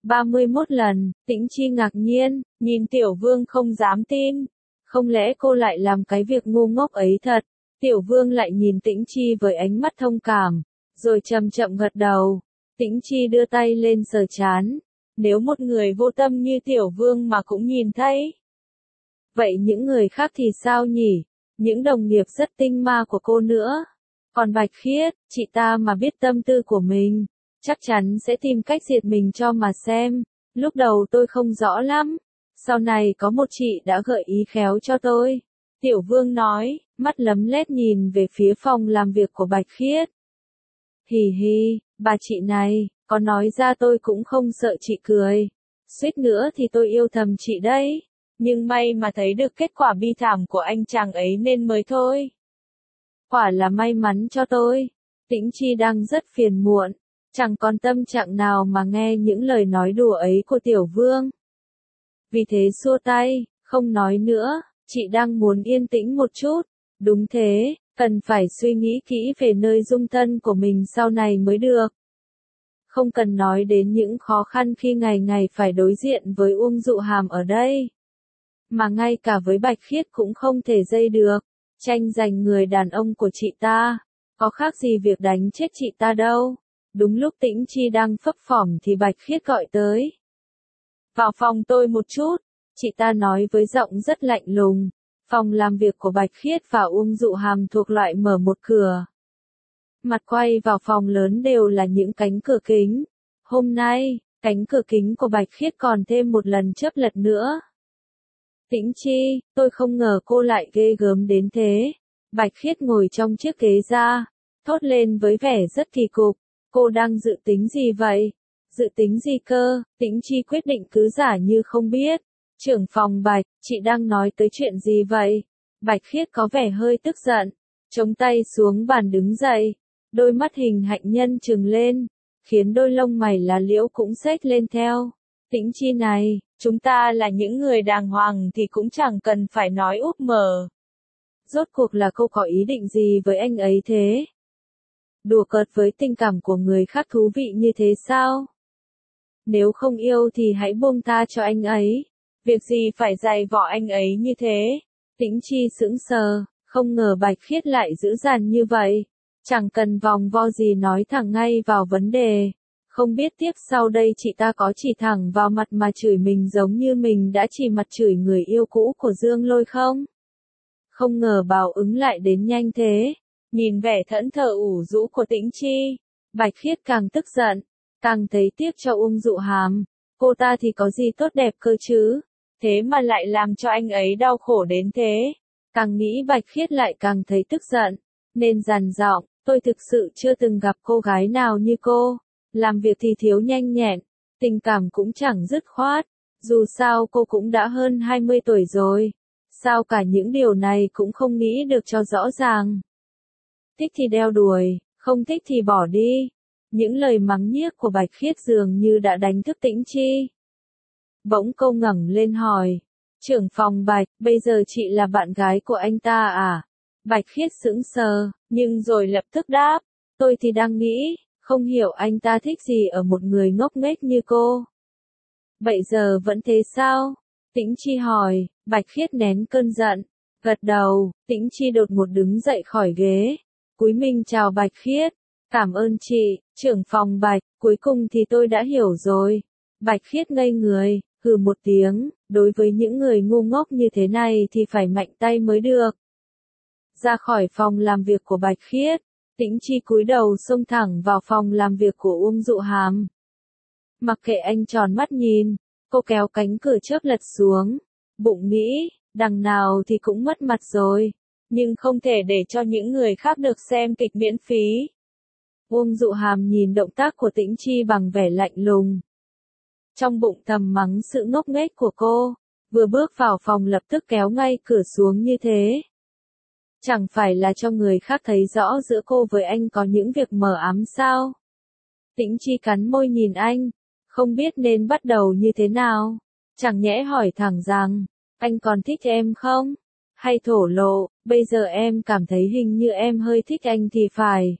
31 lần, Tĩnh Chi ngạc nhiên, nhìn Tiểu Vương không dám tin. Không lẽ cô lại làm cái việc ngu ngốc ấy thật? Tiểu Vương lại nhìn Tĩnh Chi với ánh mắt thông cảm, rồi chậm chậm gật đầu. Tĩnh Chi đưa tay lên sờ trán. Nếu một người vô tâm như Tiểu Vương mà cũng nhìn thấy, vậy những người khác thì sao nhỉ? Những đồng nghiệp rất tinh ma của cô nữa. Còn Bạch Khiết, chị ta mà biết tâm tư của mình, chắc chắn sẽ tìm cách diệt mình cho mà xem. Lúc đầu tôi không rõ lắm, sau này có một chị đã gợi ý khéo cho tôi. Tiểu Vương nói, mắt lấm lét nhìn về phía phòng làm việc của Bạch Khiết. Hì hì, bà chị này, có nói ra tôi cũng không sợ chị cười. Suýt nữa thì tôi yêu thầm chị đấy. Nhưng may mà thấy được kết quả bi thảm của anh chàng ấy nên mới thôi. Quả là may mắn cho tôi. Tĩnh Chi đang rất phiền muộn, chẳng còn tâm trạng nào mà nghe những lời nói đùa ấy của Tiểu Vương. Vì thế xua tay, không nói nữa, chị đang muốn yên tĩnh một chút. Đúng thế, cần phải suy nghĩ kỹ về nơi dung thân của mình sau này mới được. Không cần nói đến những khó khăn khi ngày ngày phải đối diện với Uông Dụ Hàm ở đây. Mà ngay cả với Bạch Khiết cũng không thể dây được. tranh giành người đàn ông của chị ta, có khác gì việc đánh chết chị ta đâu. Đúng lúc Tĩnh Chi đang phấp phỏng thì Bạch Khiết gọi tới. Vào phòng tôi một chút, chị ta nói với giọng rất lạnh lùng. Phòng làm việc của Bạch Khiết và Uông Dụ Hàm thuộc loại mở một cửa. Mặt quay vào phòng lớn đều là những cánh cửa kính. Hôm nay, cánh cửa kính của Bạch Khiết còn thêm một lần chớp lật nữa. Tĩnh Chi, tôi không ngờ cô lại ghê gớm đến thế. Bạch Khiết ngồi trong chiếc ghế ra, thốt lên với vẻ rất kỳ cục. Cô đang dự tính gì vậy? Dự tính gì cơ? Tĩnh Chi quyết định cứ giả như không biết. Trưởng phòng Bạch, chị đang nói tới chuyện gì vậy? Bạch Khiết có vẻ hơi tức giận, chống tay xuống bàn đứng dậy, đôi mắt hình hạnh nhân trừng lên, khiến đôi lông mày lá liễu cũng xếch lên theo. Tĩnh Chi này, chúng ta là những người đàng hoàng thì cũng chẳng cần phải nói úp mở. Rốt cuộc là cô có ý định gì với anh ấy thế? Đùa cợt với tình cảm của người khác thú vị như thế sao? Nếu không yêu thì hãy buông tha cho anh ấy. Việc gì phải dày vò anh ấy như thế? Tĩnh Chi sững sờ, không ngờ Bạch Khiết lại dữ dằn như vậy. Chẳng cần vòng vo gì nói thẳng ngay vào vấn đề. Không biết tiếp sau đây chị ta có chỉ thẳng vào mặt mà chửi mình giống như mình đã chỉ mặt chửi người yêu cũ của Dương Lôi không? Không ngờ báo ứng lại đến nhanh thế. Nhìn vẻ thẫn thờ ủ rũ của Tĩnh Chi, Bạch Khiết càng tức giận, càng thấy tiếc cho Uông Dụ Hàm. Cô ta thì có gì tốt đẹp cơ chứ? Thế mà lại làm cho anh ấy đau khổ đến thế. Càng nghĩ Bạch Khiết lại càng thấy tức giận, nên dằn giọng, tôi thực sự chưa từng gặp cô gái nào như cô. Làm việc thì thiếu nhanh nhẹn, tình cảm cũng chẳng dứt khoát. Dù sao cô cũng đã hơn 20 tuổi rồi. Sao cả những điều này cũng không nghĩ được cho rõ ràng. Thích thì đeo đuổi, không thích thì bỏ đi. Những lời mắng nhiếc của Bạch Khiết dường như đã đánh thức Tĩnh Chi. Bỗng cô ngẩng lên hỏi, trưởng phòng Bạch, bây giờ chị là bạn gái của anh ta à? Bạch Khiết sững sờ, nhưng rồi lập tức đáp, tôi thì đang nghĩ, không hiểu anh ta thích gì ở một người ngốc nghếch như cô. Bây giờ vẫn thế sao? Tĩnh Chi hỏi. Bạch Khiết nén cơn giận, gật đầu. Tĩnh Chi đột ngột đứng dậy khỏi ghế, cúi mình chào Bạch Khiết. Cảm ơn chị, trưởng phòng Bạch, cuối cùng thì tôi đã hiểu rồi. Bạch Khiết ngây người, hừ một tiếng, đối với những người ngu ngốc như thế này thì phải mạnh tay mới được. Ra khỏi phòng làm việc của Bạch Khiết, Tĩnh Chi cúi đầu xông thẳng vào phòng làm việc của Uông Dụ Hàm. Mặc kệ anh tròn mắt nhìn, cô kéo cánh cửa chớp lật xuống, bụng nghĩ, đằng nào thì cũng mất mặt rồi, nhưng không thể để cho những người khác được xem kịch miễn phí. Uông Dụ Hàm nhìn động tác của Tĩnh Chi bằng vẻ lạnh lùng. Trong bụng thầm mắng sự ngốc nghếch của cô, vừa bước vào phòng lập tức kéo ngay cửa xuống như thế. Chẳng phải là cho người khác thấy rõ giữa cô với anh có những việc mờ ám sao? Tĩnh Chi cắn môi nhìn anh, không biết nên bắt đầu như thế nào. Chẳng nhẽ hỏi thẳng rằng, anh còn thích em không? Hay thổ lộ, bây giờ em cảm thấy hình như em hơi thích anh thì phải.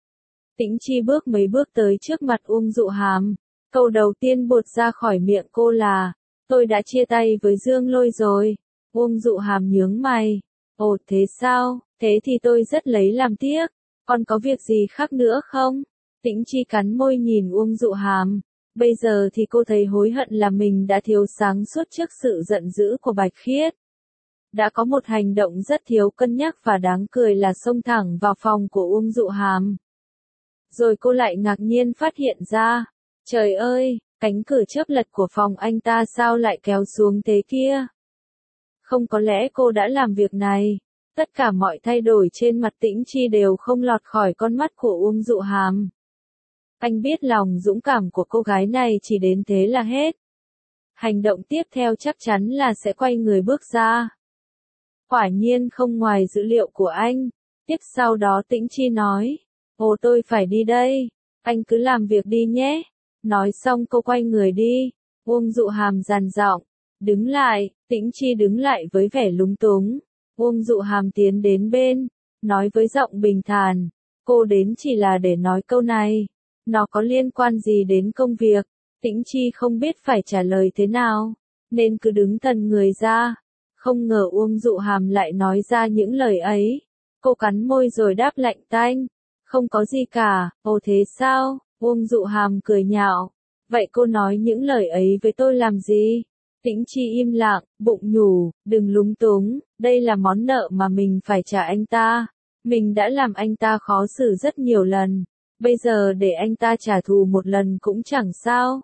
Tĩnh Chi bước mấy bước tới trước mặt Uông Dụ Hàm. Câu đầu tiên buột ra khỏi miệng cô là, tôi đã chia tay với Dương Lôi rồi. Uông Dụ Hàm nhướng mày. Ồ thế sao, thế thì tôi rất lấy làm tiếc. Còn có việc gì khác nữa không? Tĩnh Chi cắn môi nhìn Uông Dụ Hàm. Bây giờ thì cô thấy hối hận là mình đã thiếu sáng suốt trước sự giận dữ của Bạch Khiết. Đã có một hành động rất thiếu cân nhắc và đáng cười là xông thẳng vào phòng của Uông Dụ Hàm. Rồi cô lại ngạc nhiên phát hiện ra, trời ơi, cánh cửa chớp lật của phòng anh ta sao lại kéo xuống thế kia? Không có lẽ cô đã làm việc này? Tất cả mọi thay đổi trên mặt Tĩnh Chi đều không lọt khỏi con mắt của Uông Dụ Hàm. Anh biết lòng dũng cảm của cô gái này chỉ đến thế là hết. Hành động tiếp theo chắc chắn là sẽ quay người bước ra. Quả nhiên không ngoài dữ liệu của anh. Tiếp sau đó Tĩnh Chi nói, ồ tôi phải đi đây, anh cứ làm việc đi nhé. Nói xong cô quay người đi. Uông Dụ Hàm dằn giọng, đứng lại. Tĩnh Chi đứng lại với vẻ lúng túng. Uông Dụ Hàm tiến đến bên, nói với giọng bình thản, cô đến chỉ là để nói câu này. Nó có liên quan gì đến công việc? Tĩnh Chi không biết phải trả lời thế nào, nên cứ đứng thần người ra. Không ngờ Uông Dụ Hàm lại nói ra những lời ấy. Cô cắn môi rồi đáp lạnh tanh. Không có gì cả, ồ thế sao? Uông Dụ Hàm cười nhạo. Vậy cô nói những lời ấy với tôi làm gì? Tĩnh Chi im lặng, bụng nhủ, đừng lúng túng, đây là món nợ mà mình phải trả anh ta. Mình đã làm anh ta khó xử rất nhiều lần. Bây giờ để anh ta trả thù một lần cũng chẳng sao.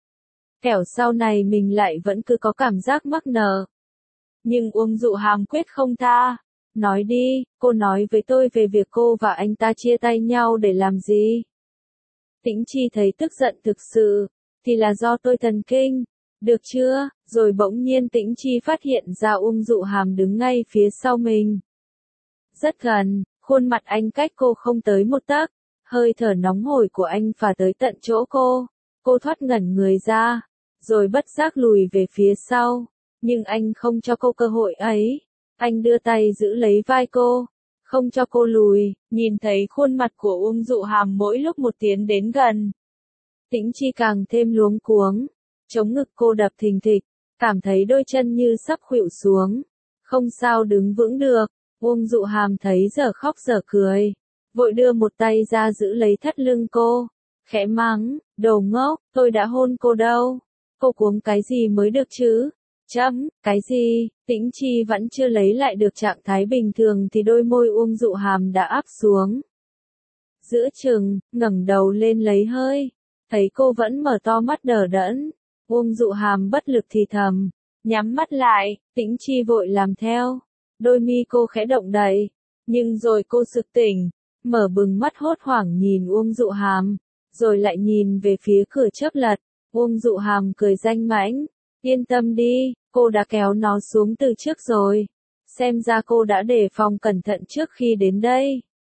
Kẻo sau này mình lại vẫn cứ có cảm giác mắc nợ. Nhưng Uông Dụ Hàm quyết không tha. Nói đi, cô nói với tôi về việc cô và anh ta chia tay nhau để làm gì? Tĩnh Chi thấy tức giận thực sự, thì là do tôi thần kinh. Được chưa? Rồi bỗng nhiên Tĩnh Chi phát hiện ra Uông Dụ Hàm đứng ngay phía sau mình. Rất gần, khuôn mặt anh cách cô không tới một tấc, hơi thở nóng hổi của anh phả tới tận chỗ cô. Cô thoát ngẩn người ra, rồi bất giác lùi về phía sau, nhưng anh không cho cô cơ hội ấy. Anh đưa tay giữ lấy vai cô, không cho cô lùi, nhìn thấy khuôn mặt của Uông Dụ Hàm mỗi lúc một tiến đến gần. Tĩnh Chi càng thêm luống cuống, chống ngực cô đập thình thịch, cảm thấy đôi chân như sắp khuỵu xuống, không sao đứng vững được. Uông Dụ Hàm thấy dở khóc dở cười, vội đưa một tay ra giữ lấy thắt lưng cô, khẽ mắng, đồ ngốc, tôi đã hôn cô đâu, cô cuống cái gì mới được chứ? Cái gì? Tĩnh Chi vẫn chưa lấy lại được trạng thái bình thường thì đôi môi Uông Dụ Hàm đã áp xuống. Giữa chừng, ngẩng đầu lên lấy hơi, thấy cô vẫn mở to mắt đờ đẫn. Uông Dụ Hàm bất lực thì thầm, nhắm mắt lại, Tĩnh Chi vội làm theo. Đôi mi cô khẽ động đậy, nhưng rồi cô sực tỉnh, mở bừng mắt hốt hoảng nhìn Uông Dụ Hàm, rồi lại nhìn về phía cửa chớp lật. Uông Dụ Hàm cười danh mãnh, yên tâm đi, cô đã kéo nó xuống từ trước rồi. Xem ra cô đã đề phòng cẩn thận trước khi đến đây.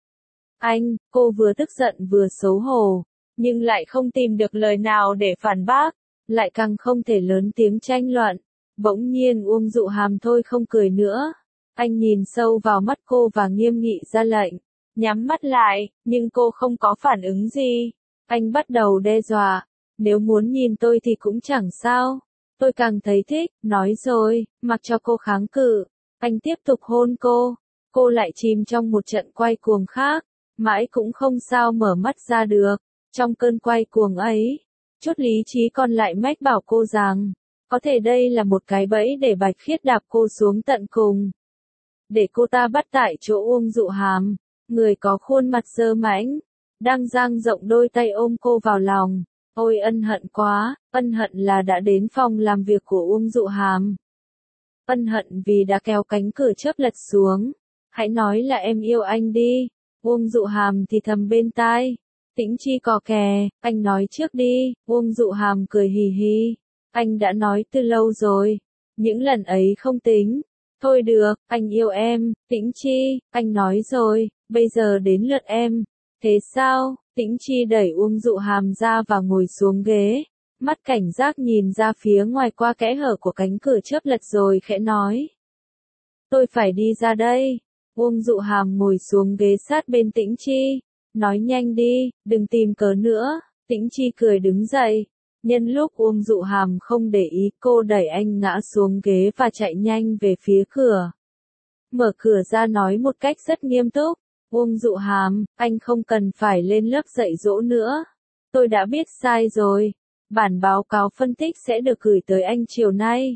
Cô vừa tức giận vừa xấu hổ, nhưng lại không tìm được lời nào để phản bác, lại càng không thể lớn tiếng tranh luận. Bỗng nhiên Uông Dụ Hàm thôi không cười nữa. Anh nhìn sâu vào mắt cô và nghiêm nghị ra lệnh, nhắm mắt lại, nhưng cô không có phản ứng gì. Anh bắt đầu đe dọa, nếu muốn nhìn tôi thì cũng chẳng sao. Tôi càng thấy thích, nói rồi, mặc cho cô kháng cự. Anh tiếp tục hôn cô lại chìm trong một trận quay cuồng khác, mãi cũng không sao mở mắt ra được. Trong cơn quay cuồng ấy, chút lý trí còn lại mách bảo cô rằng, có thể đây là một cái bẫy để Bạch Khiết đạp cô xuống tận cùng. Để cô ta bắt tại chỗ Uông Dụ Hàm, người có khuôn mặt dơ mãnh, đang dang rộng đôi tay ôm cô vào lòng. Ôi ân hận quá, ân hận là đã đến phòng làm việc của Uông Dụ Hàm. Ân hận vì đã kéo cánh cửa chớp lật xuống. Hãy nói là em yêu anh đi. Uông Dụ Hàm thì thầm bên tai. Tĩnh Chi cò kè, anh nói trước đi. Uông Dụ Hàm cười hì hì. Anh đã nói từ lâu rồi. Những lần ấy không tính. Thôi được, anh yêu em. Tĩnh Chi, anh nói rồi, bây giờ đến lượt em. Thế sao? Tĩnh Chi đẩy Uông Dụ Hàm ra và ngồi xuống ghế. Mắt cảnh giác nhìn ra phía ngoài qua kẽ hở của cánh cửa chớp lật rồi khẽ nói. Tôi phải đi ra đây. Uông Dụ Hàm ngồi xuống ghế sát bên Tĩnh Chi. Nói nhanh đi, đừng tìm cớ nữa. Tĩnh Chi cười đứng dậy. Nhân lúc Uông Dụ Hàm không để ý, cô đẩy anh ngã xuống ghế và chạy nhanh về phía cửa. Mở cửa ra nói một cách rất nghiêm túc. Uông Dụ Hàm, anh không cần phải lên lớp dạy dỗ nữa. Tôi đã biết sai rồi. Bản báo cáo phân tích sẽ được gửi tới anh chiều nay.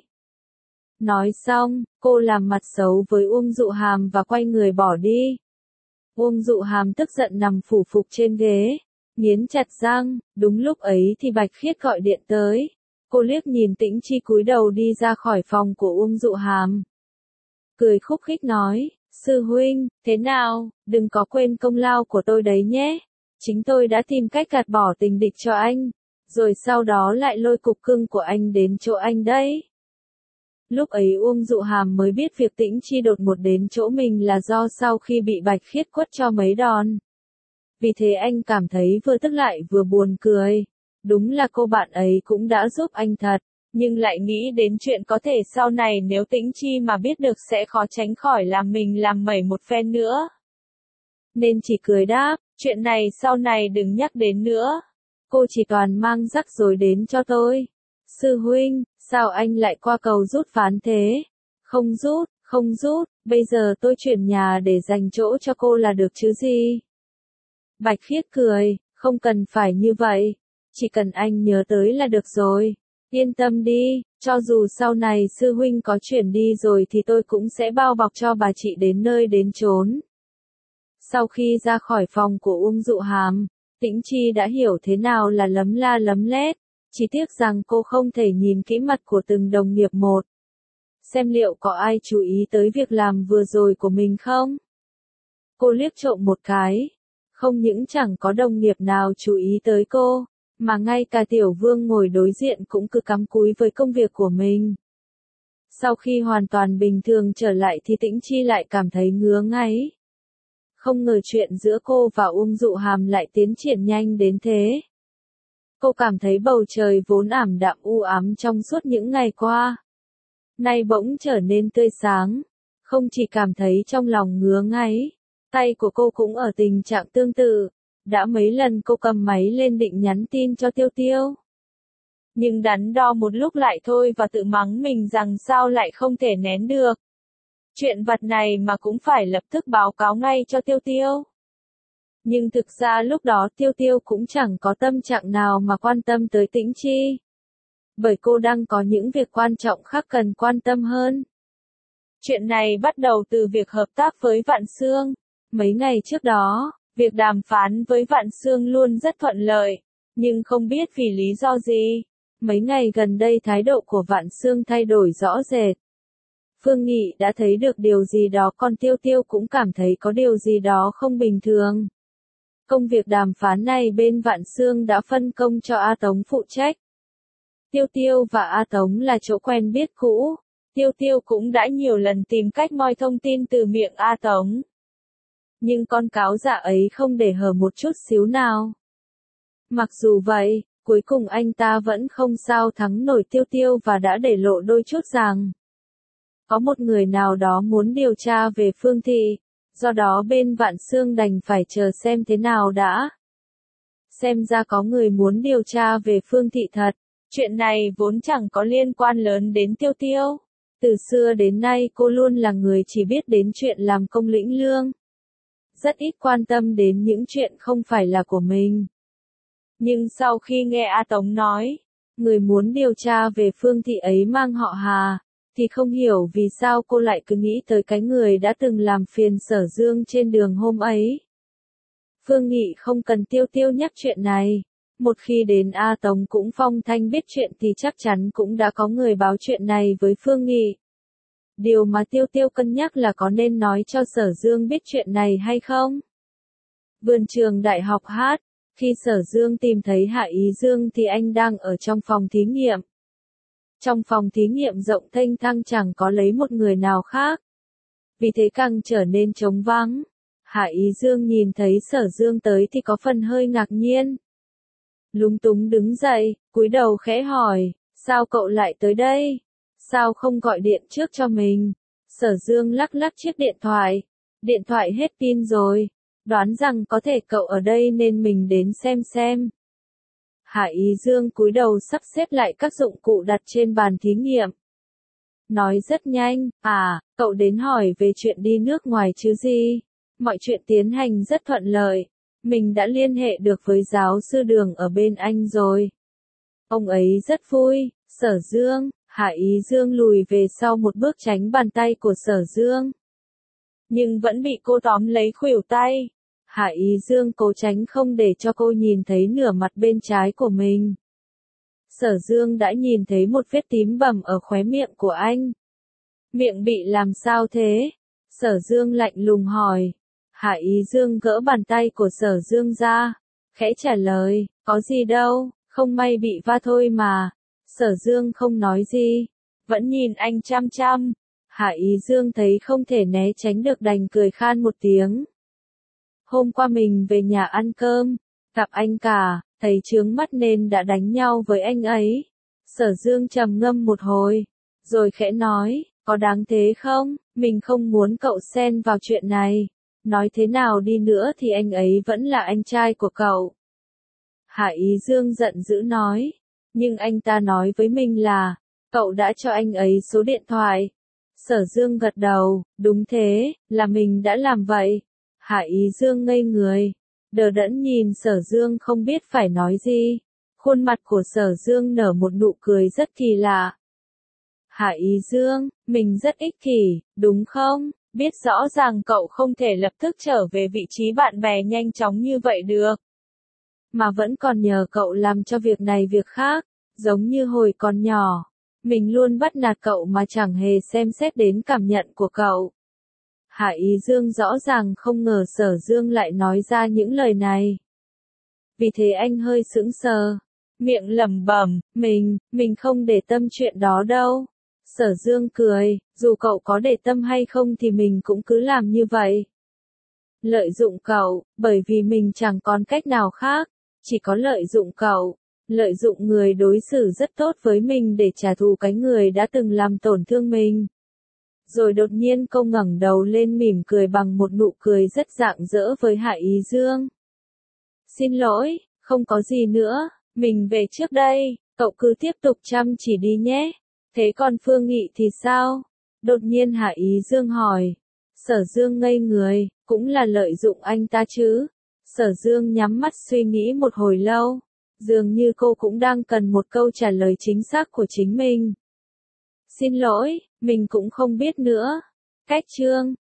Nói xong, cô làm mặt xấu với Uông Dụ Hàm và quay người bỏ đi. Uông Dụ Hàm tức giận nằm phủ phục trên ghế, nghiến chặt răng. Đúng lúc ấy thì Bạch Khiết gọi điện tới. Cô liếc nhìn Tĩnh Chi cúi đầu đi ra khỏi phòng của Uông Dụ Hàm. Cười khúc khích nói, sư huynh, thế nào, đừng có quên công lao của tôi đấy nhé. Chính tôi đã tìm cách gạt bỏ tình địch cho anh, rồi sau đó lại lôi cục cưng của anh đến chỗ anh đấy. Lúc ấy Uông Dụ Hàm mới biết việc Tĩnh Chi đột ngột đến chỗ mình là do sau khi bị Bạch Khiết quất cho mấy đòn. Vì thế anh cảm thấy vừa tức lại vừa buồn cười. Đúng là cô bạn ấy cũng đã giúp anh thật, nhưng lại nghĩ đến chuyện có thể sau này nếu Tĩnh Chi mà biết được sẽ khó tránh khỏi làm mình làm mẩy một phen nữa. Nên chỉ cười đáp, chuyện này sau này đừng nhắc đến nữa. Cô chỉ toàn mang rắc rối đến cho tôi. Sư huynh, sao anh lại qua cầu rút ván thế? Không rút, bây giờ tôi chuyển nhà để dành chỗ cho cô là được chứ gì. Bạch Khiết cười, không cần phải như vậy, chỉ cần anh nhớ tới là được rồi. Yên tâm đi, cho dù sau này sư huynh có chuyển đi rồi thì tôi cũng sẽ bao bọc cho bà chị đến nơi đến chốn. Sau khi ra khỏi phòng của Uông Dụ Hàm, Tĩnh Chi đã hiểu thế nào là lấm la lấm lét, chỉ tiếc rằng cô không thể nhìn kỹ mặt của từng đồng nghiệp một. Xem liệu có ai chú ý tới việc làm vừa rồi của mình không? Cô liếc trộm một cái. Không những chẳng có đồng nghiệp nào chú ý tới cô, mà ngay cả Tiểu Vương ngồi đối diện cũng cứ cắm cúi với công việc của mình. Sau khi hoàn toàn bình thường trở lại thì Tĩnh Chi lại cảm thấy ngứa ngáy. Không ngờ chuyện giữa cô và Uông Dụ Hàm lại tiến triển nhanh đến thế. Cô cảm thấy bầu trời vốn ảm đạm u ám trong suốt những ngày qua, nay bỗng trở nên tươi sáng. Không chỉ cảm thấy trong lòng ngứa ngáy, tay của cô cũng ở tình trạng tương tự. Đã mấy lần cô cầm máy lên định nhắn tin cho Tiêu Tiêu, nhưng đắn đo một lúc lại thôi và tự mắng mình rằng sao lại không thể nén được. Chuyện vặt này mà cũng phải lập tức báo cáo ngay cho Tiêu Tiêu. Nhưng thực ra lúc đó Tiêu Tiêu cũng chẳng có tâm trạng nào mà quan tâm tới Tĩnh Chi, bởi cô đang có những việc quan trọng khác cần quan tâm hơn. Chuyện này bắt đầu từ việc hợp tác với Vạn Xương. Mấy ngày trước đó, việc đàm phán với Vạn Xương luôn rất thuận lợi, nhưng không biết vì lý do gì, mấy ngày gần đây thái độ của Vạn Xương thay đổi rõ rệt. Phương Nghị đã thấy được điều gì đó, còn Tiêu Tiêu cũng cảm thấy có điều gì đó không bình thường. Công việc đàm phán này bên Vạn Xương đã phân công cho A Tống phụ trách. Tiêu Tiêu và A Tống là chỗ quen biết cũ. Tiêu Tiêu cũng đã nhiều lần tìm cách moi thông tin từ miệng A Tống. Nhưng con cáo dạ ấy không để hở một chút xíu nào. Mặc dù vậy, cuối cùng anh ta vẫn không sao thắng nổi Tiêu Tiêu và đã để lộ đôi chút rằng có một người nào đó muốn điều tra về Phương Thị, do đó bên Vạn Xương đành phải chờ xem thế nào đã. Xem ra có người muốn điều tra về Phương Thị thật. Chuyện này vốn chẳng có liên quan lớn đến Tiêu Tiêu. Từ xưa đến nay cô luôn là người chỉ biết đến chuyện làm công lĩnh lương, rất ít quan tâm đến những chuyện không phải là của mình. Nhưng sau khi nghe A Tống nói, người muốn điều tra về Phương Thị ấy mang họ Hà, thì không hiểu vì sao cô lại cứ nghĩ tới cái người đã từng làm phiền Sở Dương trên đường hôm ấy. Phương Nghị không cần Tiêu Tiêu nhắc chuyện này. Một khi đến A Tống cũng phong thanh biết chuyện thì chắc chắn cũng đã có người báo chuyện này với Phương Nghị. Điều mà Tiêu Tiêu cân nhắc là có nên nói cho Sở Dương biết chuyện này hay không. Vườn trường đại học Hát, khi Sở Dương tìm thấy Hạ Ý Dương thì anh đang ở trong phòng thí nghiệm. Trong phòng thí nghiệm rộng thênh thang chẳng có lấy một người nào khác. Vì thế càng trở nên trống vắng. Hạ Ý Dương nhìn thấy Sở Dương tới thì có phần hơi ngạc nhiên. Lúng túng đứng dậy, cúi đầu khẽ hỏi, sao cậu lại tới đây? Sao không gọi điện trước cho mình? Sở Dương lắc lắc chiếc điện thoại hết pin rồi, đoán rằng có thể cậu ở đây nên mình đến xem. Hạ Ý Dương cúi đầu sắp xếp lại các dụng cụ đặt trên bàn thí nghiệm. Nói rất nhanh, cậu đến hỏi về chuyện đi nước ngoài chứ gì? Mọi chuyện tiến hành rất thuận lợi. Mình đã liên hệ được với giáo sư Đường ở bên Anh rồi. Ông ấy rất vui. Sở Dương, Hạ Ý Dương lùi về sau một bước tránh bàn tay của Sở Dương. Nhưng vẫn bị cô tóm lấy khuỷu tay. Hạ Ý Dương cố tránh không để cho cô nhìn thấy nửa mặt bên trái của mình. Sở Dương đã nhìn thấy một vết tím bầm ở khóe miệng của anh. Miệng bị làm sao thế? Sở Dương lạnh lùng hỏi. Hạ Ý Dương gỡ bàn tay của Sở Dương ra, khẽ trả lời, có gì đâu, không may bị va thôi mà. Sở Dương không nói gì, vẫn nhìn anh chăm chăm. Hạ Ý Dương thấy không thể né tránh được đành cười khan một tiếng. Hôm qua mình về nhà ăn cơm, gặp anh cả, thấy chướng mắt nên đã đánh nhau với anh ấy. Sở Dương trầm ngâm một hồi, rồi khẽ nói, có đáng thế không? Mình không muốn cậu xen vào chuyện này. Nói thế nào đi nữa thì anh ấy vẫn là anh trai của cậu. Hạ Ý Dương giận dữ nói. Nhưng anh ta nói với mình là, cậu đã cho anh ấy số điện thoại. Sở Dương gật đầu, đúng thế, là mình đã làm vậy. Hạ Ý Dương ngây người, đờ đẫn nhìn Sở Dương không biết phải nói gì. Khuôn mặt của Sở Dương nở một nụ cười rất kỳ lạ. Hạ Ý Dương, mình rất ích kỷ, đúng không? Biết rõ ràng cậu không thể lập tức trở về vị trí bạn bè nhanh chóng như vậy được. Mà vẫn còn nhờ cậu làm cho việc này việc khác, giống như hồi còn nhỏ. Mình luôn bắt nạt cậu mà chẳng hề xem xét đến cảm nhận của cậu. Hạ Ý Dương rõ ràng không ngờ Sở Dương lại nói ra những lời này. Vì thế anh hơi sững sờ, miệng lẩm bẩm, mình không để tâm chuyện đó đâu. Sở Dương cười, dù cậu có để tâm hay không thì mình cũng cứ làm như vậy. Lợi dụng cậu, bởi vì mình chẳng còn cách nào khác, chỉ có lợi dụng cậu. Lợi dụng người đối xử rất tốt với mình để trả thù cái người đã từng làm tổn thương mình. Rồi đột nhiên cô ngẩng đầu lên mỉm cười bằng một nụ cười rất rạng rỡ với Hạ Ý Dương. Xin lỗi, không có gì nữa, mình về trước đây, cậu cứ tiếp tục chăm chỉ đi nhé. Thế còn Phương Nghị thì sao? Đột nhiên Hạ Ý Dương hỏi. Sở Dương ngây người, cũng là lợi dụng anh ta chứ. Sở Dương nhắm mắt suy nghĩ một hồi lâu. Dường như cô cũng đang cần một câu trả lời chính xác của chính mình. Xin lỗi, mình cũng không biết nữa. Cách chương